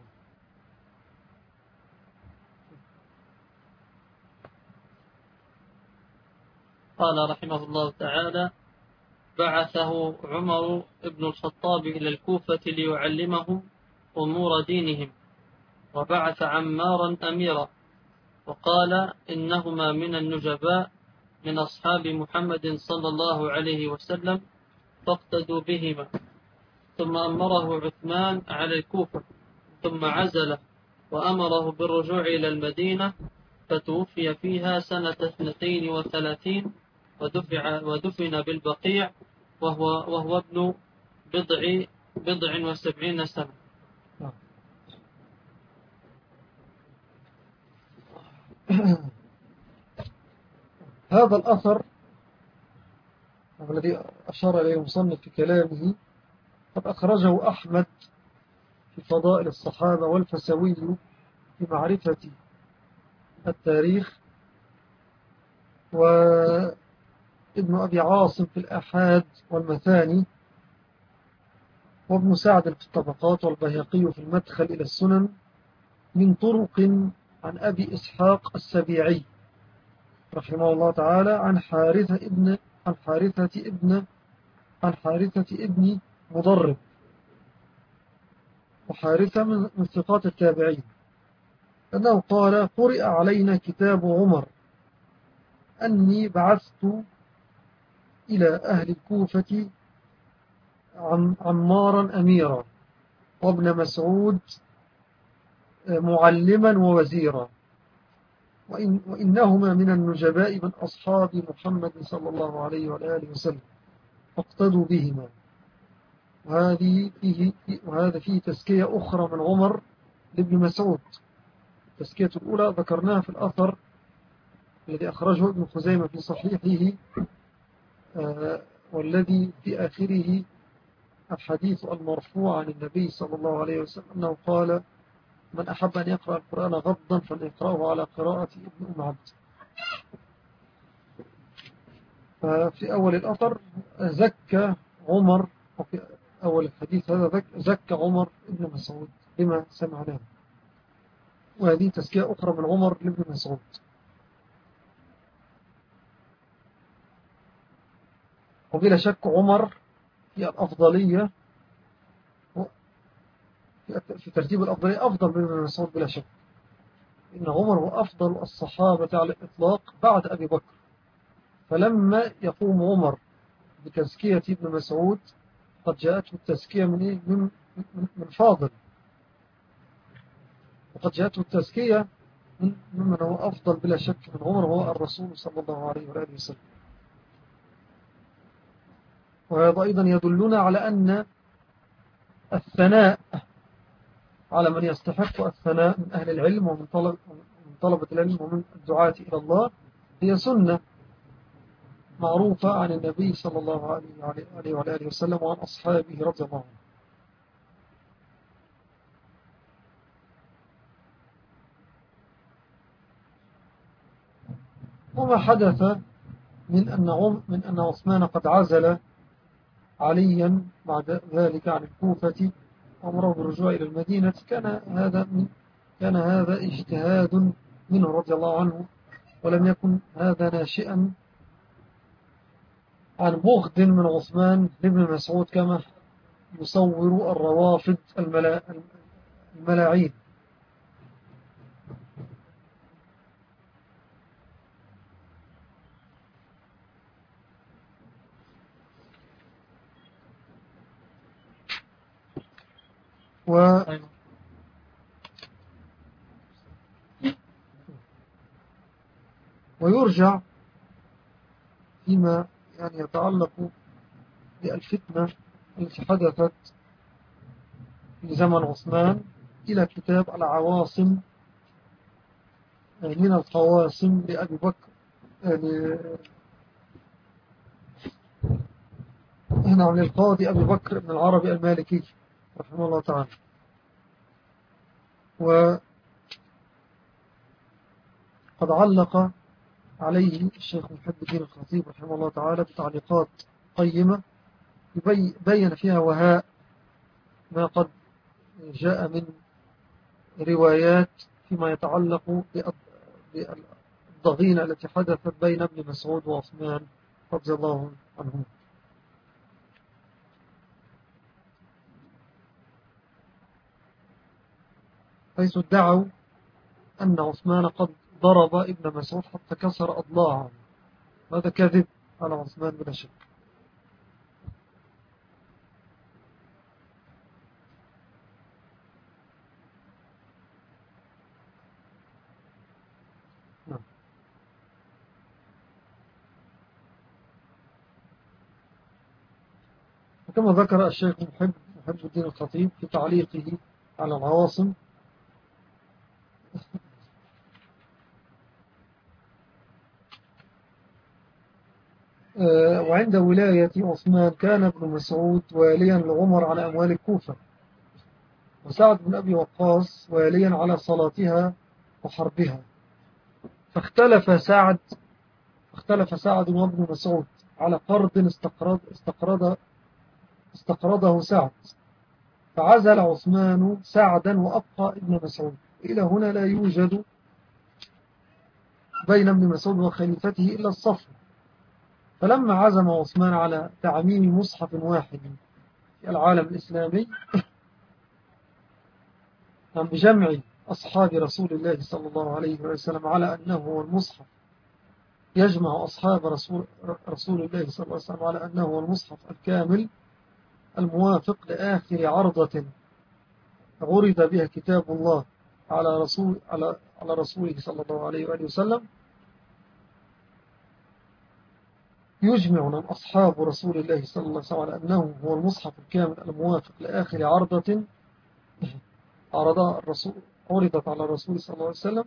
قال رحمه الله تعالى: بعثه عمر بن الخطاب إلى الكوفة ليعلمهم أمور دينهم، وبعث عمارا أميرا، وقال: إنهما من النجباء من أصحاب محمد صلى الله عليه وسلم فاقتدوا بهما. ثم أمره عثمان على الكوفة، ثم عزله وأمره بالرجوع إلى المدينة، فتوفي فيها سنة اثنتين وثلاثين، ودفع ودفن بالبقيع وهو, وهو ابن بضع, بضع وسبعين سنة. هذا الأثر الذي أشار إليه المصنف في كلامه قد أخرجه أحمد في فضائل الصحابة، والفسوي في معرفة التاريخ، وابن أبي عاصم في الآحاد والمثاني، وابن سعد في الطبقات، والبيهقي في المدخل إلى السنن، من طرق عن أبي إسحاق السبيعي رحمه الله تعالى عن حارثة ابن عن حارثة ابن عن حارثة ابن مضرب، وحارثة من ثقات التابعين. أنه قال: قرئ علينا كتاب عمر أني بعثت إلى أهل الكوفة عمارا أميرا وابن مسعود معلما ووزيرا، وإن وإنهما من النجباء من أصحاب محمد صلى الله عليه وآله وسلم فاقتدوا بهما. وهذه فيه وهذا فيه تزكية أخرى من عمر لابن مسعود. التزكية الأولى ذكرناها في الأثر الذي أخرجه ابن خزيمة في صحيحه، آه والذي في آخره الحديث المرفوع عن النبي صلى الله عليه وسلم أنه قال: من أحب أن يقرأ القرآن غضا فليقرأه على قراءة ابن أم عبد. ففي أول الأثر زكى عمر، وفي أول الحديث هذا زكى عمر ابن مسعود بما سمعناه، وهذه تزكية أخرى من عمر لابن مسعود. وبلا شك عمر في الأفضلية، في ترتيب الأفضلية أفضل من ابن مسعود بلا شك، إن عمر هو أفضل الصحابة على الإطلاق بعد أبي بكر. فلما يقوم عمر بتزكية ابن مسعود قد جاءته التزكية من, إيه؟ من, من فاضل، وقد جاءته التزكية من ممن هو أفضل بلا شك من عمر هو الرسول صلى الله عليه وآله وسلم. وهذا أيضا يدلنا على أن الثناء على من يستحق الثناء من أهل العلم ومن طلب من طلبة العلم ومن الدعاة إلى الله هي سنة معروفة عن النبي صلى الله عليه وآله وسلم وعن أصحابه رضي الله عنهم. وما حدث من أن عم من أن عثمان قد عزل عليا بعد ذلك عن الكوفة وأمره بالرجوع إلى المدينة، كان هذا من كان هذا اجتهاد منه رضي الله عنه، ولم يكن هذا ناشئا عن بغض من عثمان لابن مسعود كما يصور الروافض الملا... الملاعين. و ويرجع فيما يعني يتعلق بالفتنة التي حدثت في زمن عثمان إلى كتاب العواصم من القواسم لأبي بكر هنا من القاضي أبي بكر بن العربي المالكي رحمه الله تعالى. وقد علق عليه الشيخ محب الدين الخطيب رحمه الله تعالى بتعليقات قيمة بين فيها وهاء ما قد جاء من روايات فيما يتعلق بالضغينة التي حدثت بين ابن مسعود وعثمان رضي الله عنهم. حيث ادعوا أن عثمان قد ضرب ابن مسعود حتى كسر أضلاعه. هذا كذب على عثمان بلا شك. نعم. وكما ذكر الشيخ محب محب الدين الخطيب في تعليقه على العواصم وعند ولاية عثمان كان ابن مسعود واليا لعمر على أموال الكوفة، وسعد بن أبي وقاص واليا على صلاتها وحربها، فاختلف سعد اختلف سعد وابن مسعود على قرض استقرض استقرض استقرضه سعد، فعزل عثمان سعدا وأبقى ابن مسعود. إلى هنا لا يوجد بين ابن مسعود وخليفته إلا الصف. فلما عزم عثمان على تعميم مصحف واحد في العالم الإسلامي بجمع أصحاب رسول الله صلى الله عليه وسلم على أنه هو المصحف، يجمع أصحاب رسول, رسول الله صلى الله عليه وسلم على أنه هو المصحف الكامل الموافق لآخر عرضة عرض بها كتاب الله على رسول على على رسوله صلى الله عليه وآله وسلم، يجمع من أصحاب رسول الله صلى الله عليه وسلم على أنه هو المصحف الكامل الموافق لآخر عرضة عرضها الرسول عرضت على الرسول صلى الله عليه وسلم.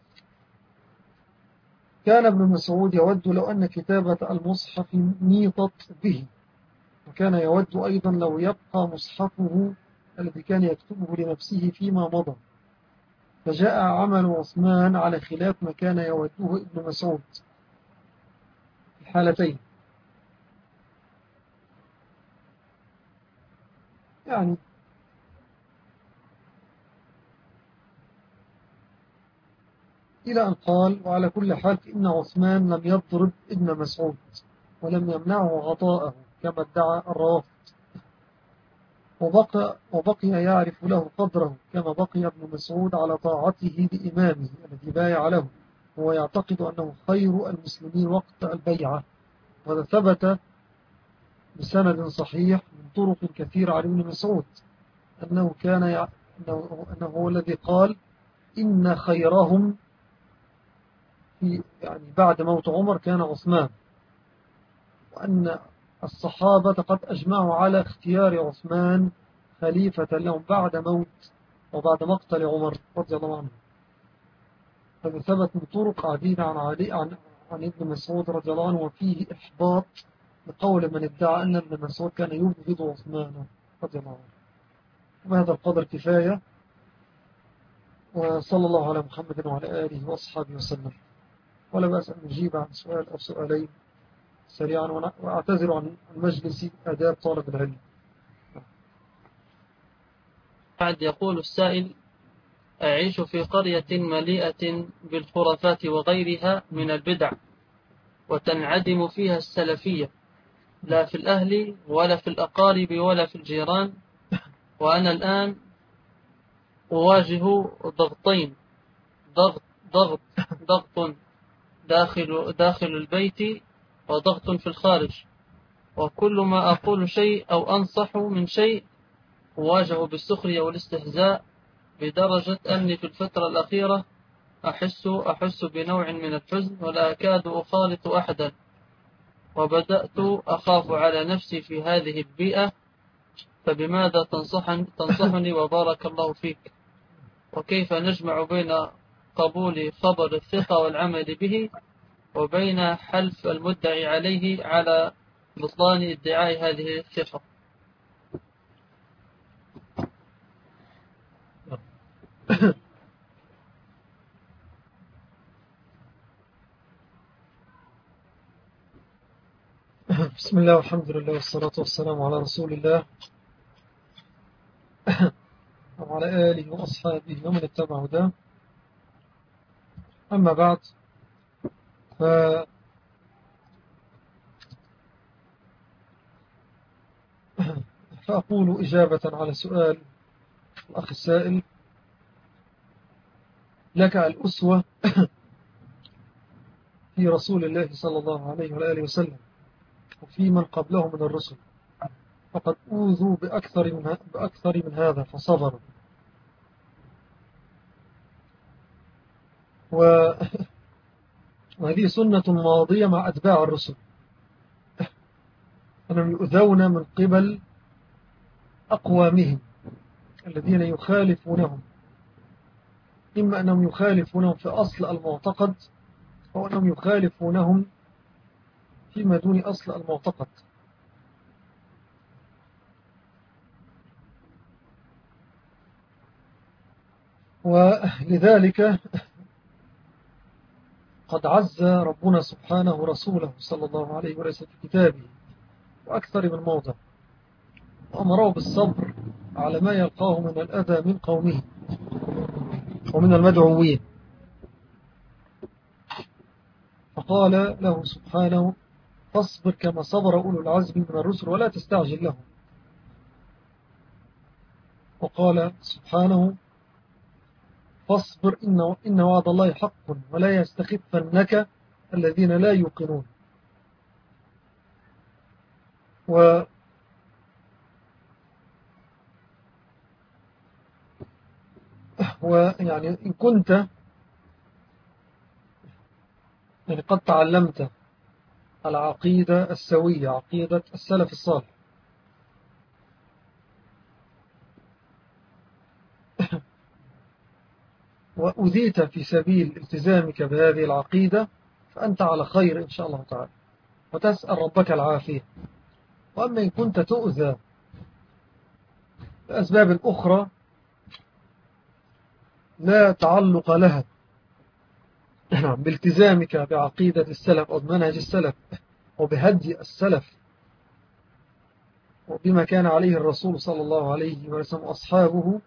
كان ابن مسعود يود لو أن كتابة المصحف نيطت به، وكان يود أيضا لو يبقى مصحفه الذي كان يكتبه لنفسه فيما مضى، فجاء عمل عثمان على خلاف ما كان يوده ابن مسعود في الحالتين. يعني إلى أن قال: وعلى كل حال فإن عثمان لم يضرب ابن مسعود ولم يمنعه عطاءه كما ادعى الروافض، وبقى, وبقي يعرف له قدره كما بقي ابن مسعود على طاعته لإمامه الذي بايع له، وهو يعتقد أنه خير المسلمين وقت البيعة. وهذا ثبت بسند صحيح من طرق كثيرة عن ابن مسعود أنه كان يع... أنه... أنه هو الذي قال: إن خيرهم في يعني بعد موت عمر كان عثمان، وأن الصحابة قد أجمعوا على اختيار عثمان خليفة لهم بعد موت وبعد مقتل عمر رضي الله عنه. هذا ثبت من طرق عديدة عن, عن, عن ابن مسعود رضي الله عنه، وفيه إحباط لقول من ادعى أن ابن مسعود كان يبغض عثمان رضي الله عنه. وبهذا القدر كفاية، وصلى الله على محمد وعلى آله وأصحابه وسلم. ولا بأس أن نجيب عن سؤال أو سؤالين سريعا، وأعتذر عن مجلس آداب طالب العلم. بعد يقول السائل: أعيش في قرية مليئة بالخرافات وغيرها من البدع، وتنعدم فيها السلفية، لا في الأهل ولا في الأقارب ولا في الجيران، وأنا الآن أواجه ضغطين: ضغط ضغط ضغط داخل داخل البيت، وضغط في الخارج، وكل ما أقول شيء أو أنصح من شيء أواجه بالسخرية والاستهزاء، بدرجة أني في الفترة الأخيرة أحس أحس بنوع من الحزن ولا أكاد أخالط أحدا، وبدأت أخاف على نفسي في هذه البيئة، فبماذا تنصحني, تنصحني وبارك الله فيك؟ وكيف نجمع بين قبول خبر الثقة والعمل به وبين حلف المدعي عليه على بطلان ادعاء هذه الثقة؟ بسم الله والحمد لله والصلاة والسلام على رسول الله وعلى آله وأصحابه ومن اتبع هداه. أما بعد، ف... فأقول إجابة على سؤال الأخ السائل: لك الأسوة في رسول الله صلى الله عليه وآله وسلم وفي من قبله من الرسل، فقد أوذوا بأكثر من, بأكثر من هذا فصبروا. و... وهذه سنة ماضية مع أتباع الرسل، أنهم يؤذون من قبل أقوامهم الذين يخالفونهم، إما أنهم يخالفونهم في أصل المعتقد، أو أنهم يخالفونهم فيما دون أصل المعتقد. ولذلك قد عز ربنا سبحانه رسوله صلى الله عليه وسلم في كتابه وأكثر من موضع، وأمره بالصبر على ما يلقاه من الأذى من قومه ومن المدعوين، فقال له سبحانه: فاصبر كما صبر أولو العزم من الرسل ولا تستعجل لهم. وقال سبحانه: فاصبر إن, إن وعد الله حق ولا يستخفنك الذين لا يوقنون. و ويعني إن كنت يعني قد تعلمت العقيدة السوية، عقيدة السلف الصالح، وأذيت في سبيل التزامك بهذه العقيدة، فأنت على خير إن شاء الله تعالى، وتسأل ربك العافية. وأما إن كنت تؤذى لأسباب أخرى لا تعلق لها بالتزامك بعقيدة السلف أو بمنهج السلف وبهدي السلف وبما كان عليه الرسول صلى الله عليه وسلم وأصحابه،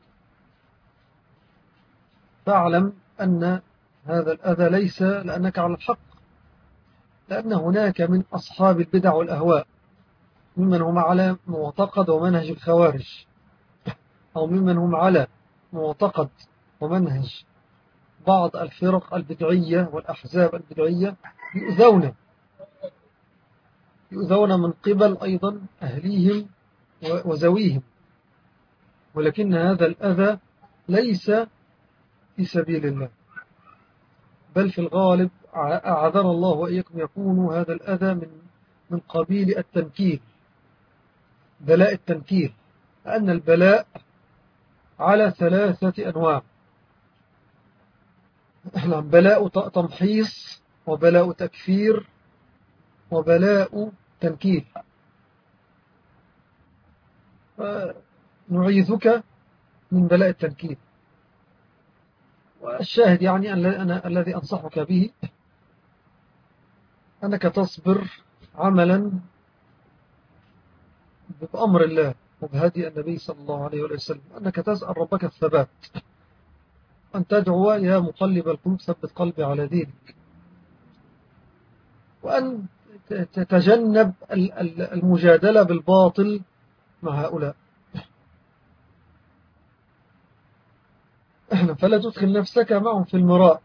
فاعلم أن هذا الأذى ليس لأنك على الحق، لأن هناك من أصحاب البدع والأهواء ممن هم على معتقد ومنهج الخوارج، أو ممن هم على معتقد ومنهج بعض الفرق البدعية والأحزاب البدعية، يؤذون يؤذون من قبل أيضا أهليهم وزويهم، ولكن هذا الأذى ليس في سبيل الله، بل في الغالب أعذر الله وإياكم يكون هذا الأذى من من قبيل التنكيل، بلاء التنكيل، لأن البلاء على ثلاثة أنواع: بلاء تمحيص، وبلاء تكفير، وبلاء تنكيل. نعيذك من بلاء التنكيل. والشاهد يعني أنا الذي أنصحك به أنك تصبر عملا بأمر الله وبهدي النبي صلى الله عليه وسلم، أنك تسأل ربك الثبات، أن تدعو يا مقلب القلوب ثبت قلبي على دينك، وأن تتجنب المجادلة بالباطل مع هؤلاء، فلا تدخل نفسك معهم في المراء،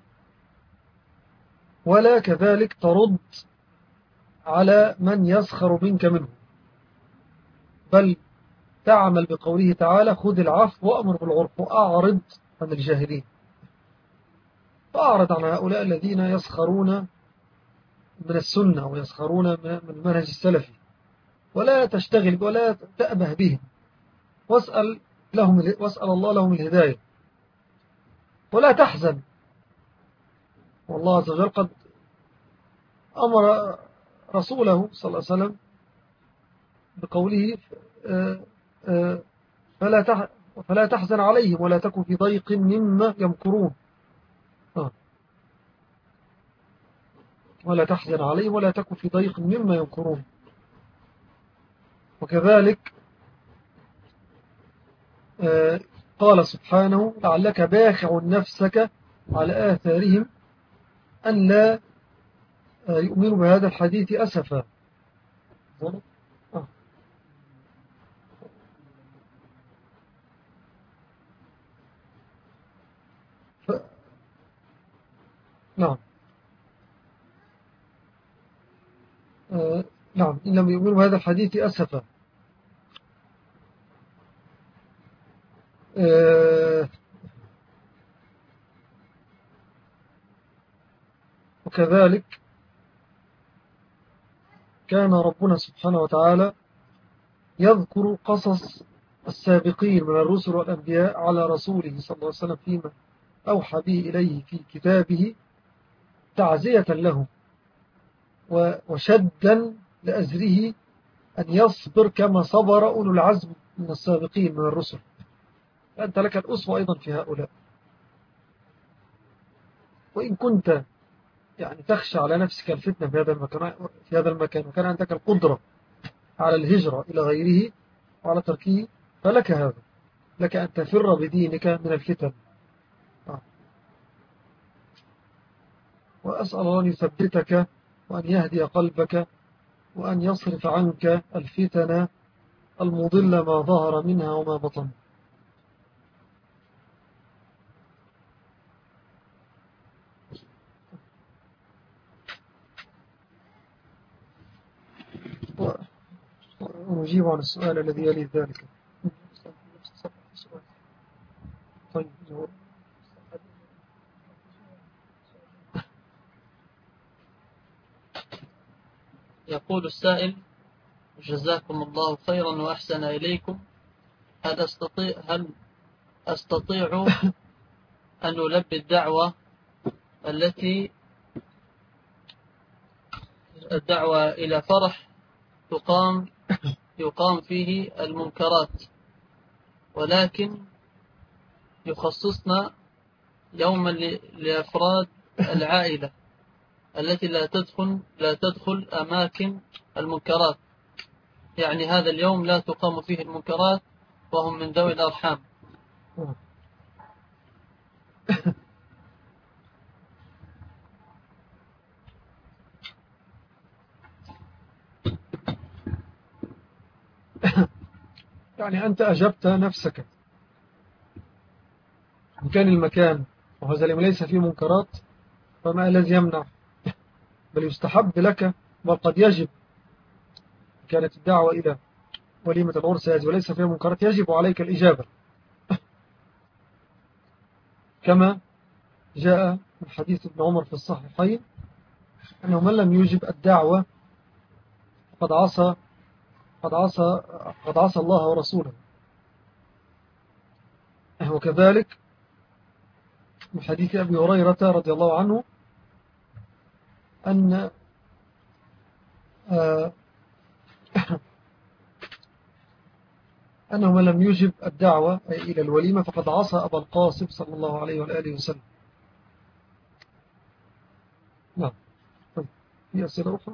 ولا كذلك ترد على من يسخر منك منه، بل تعمل بقوله تعالى: خذ العفو وأمر بالعرف وأعرض عن الجاهلين. فأعرض عن هؤلاء الذين يسخرون من السنة ويسخرون من المنهج السلفي، ولا تشتغل ولا تأبه بهم، واسأل, لهم واسأل الله لهم الهداية، ولا تحزن، والله عز وجل قد أمر رسوله صلى الله عليه وسلم بقوله: فلا فلا تحزن عليهم ولا تكن في ضيق مما يمكرون. ولا تحزن عليهم ولا تكن في ضيق مما يمكرون. وكذلك قال سبحانه: لعلك باخع نفسك على آثارهم أن لا يؤمنوا بهذا الحديث أسفا. ف... نعم آه... نعم إن لم يؤمنوا بهذا الحديث أسفا. آه... وكذلك كان ربنا سبحانه وتعالى يذكر قصص السابقين من الرسل والأنبياء على رسوله صلى الله عليه وسلم فيما أوحى به إليه في كتابه، تعزية له وشدا لأزره أن يصبر كما صبر أولو العزم من السابقين من الرسل. فأنت لك الأسوة أيضا في هؤلاء. وإن كنت يعني تخشى على نفسك الفتنة في هذا المكان, في هذا المكان وكان عندك القدرة على الهجرة إلى غيره وعلى تركه، فلك هذا، لك أن تفر بدينك من الفتن. وأسأل الله أن يثبتك وأن يهدي قلبك وأن يصرف عنك الفتن المضلة ما ظهر منها وما بطن. نجيب عن السؤال الذي يلي ذلك. طيب يقول السائل: جزاكم الله خيرا وأحسن إليكم، هل أستطيع, هل أستطيع أن ألبي الدعوة التي الدعوة إلى فرح تقام يقام فيه المنكرات، ولكن يخصصنا يوما لأفراد العائلة التي لا تدخل لا تدخل أماكن المنكرات، يعني هذا اليوم لا تقام فيه المنكرات وهم من ذوي الأرحام. يعني أنت أجبت نفسك إن كان المكان وهذا اليوم ليس فيه منكرات فما الذي يمنع؟ بل يستحب لك، بل قد يجب، كانت الدعوة إلى وليمة العرس هذه وليس فيها منكرات يجب عليك الإجابة، كما جاء من حديث ابن عمر في الصحيحين أنه من لم يجب الدعوة قد عصى قد عصى قد عصى الله ورسوله. وكذلك من حديث أبي هريرة رضي الله عنه أن آه أنه من لم يجب الدعوة إلى الوليمة فقد عصى أبا القاسم صلى الله عليه وآله وسلم. نعم. طيب في أسئلة أخرى؟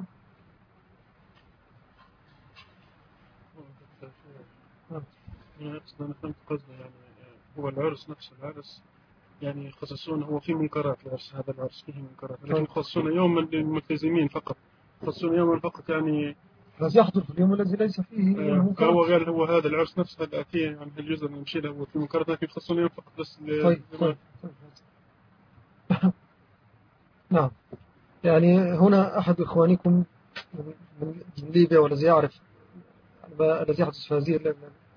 أنا فهمت قصده، يعني هو العرس نفسه العرس يعني يخصصون هو في منكرات العرس، هذا العرس فيه منكرات لكن يخصصون يوما للملتزمين فقط، يخصصون يوما فقط يعني الذي يحضر في اليوم الذي ليس فيه منكرات. هو قال هو هذا العرس نفسه هذا فيه يعني الجزء اللي نمشي له هو في منكرات لكن يخصصون يوم فقط بس. طيب طيب. نعم. يعني هنا أحد إخوانكم من ليبيا والذي يعرف الذي يحدث في هذه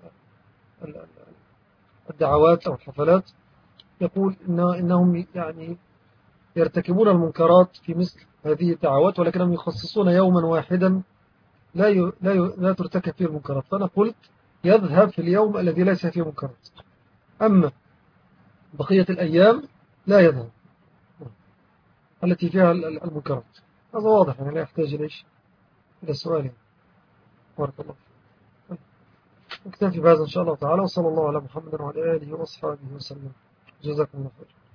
الدعوات أو الحفلات يقول إن إنهم يعني يرتكبون المنكرات في مثل هذه الدعوات ولكنهم يخصصون يوما واحدا لا ي... لا, ي... لا ترتكب فيه المنكرات. فأنا قلت يذهب في اليوم الذي ليس فيه منكرات، أما بقية الأيام لا يذهب التي فيها المنكرات. هذا واضح يعني لا يحتاج إليش إلى السؤال. بارك الله فيك. نكتفي بهذا إن شاء الله تعالى، وصلى الله على محمد وعلى آله وأصحابه وسلم. جزاكم الله خير.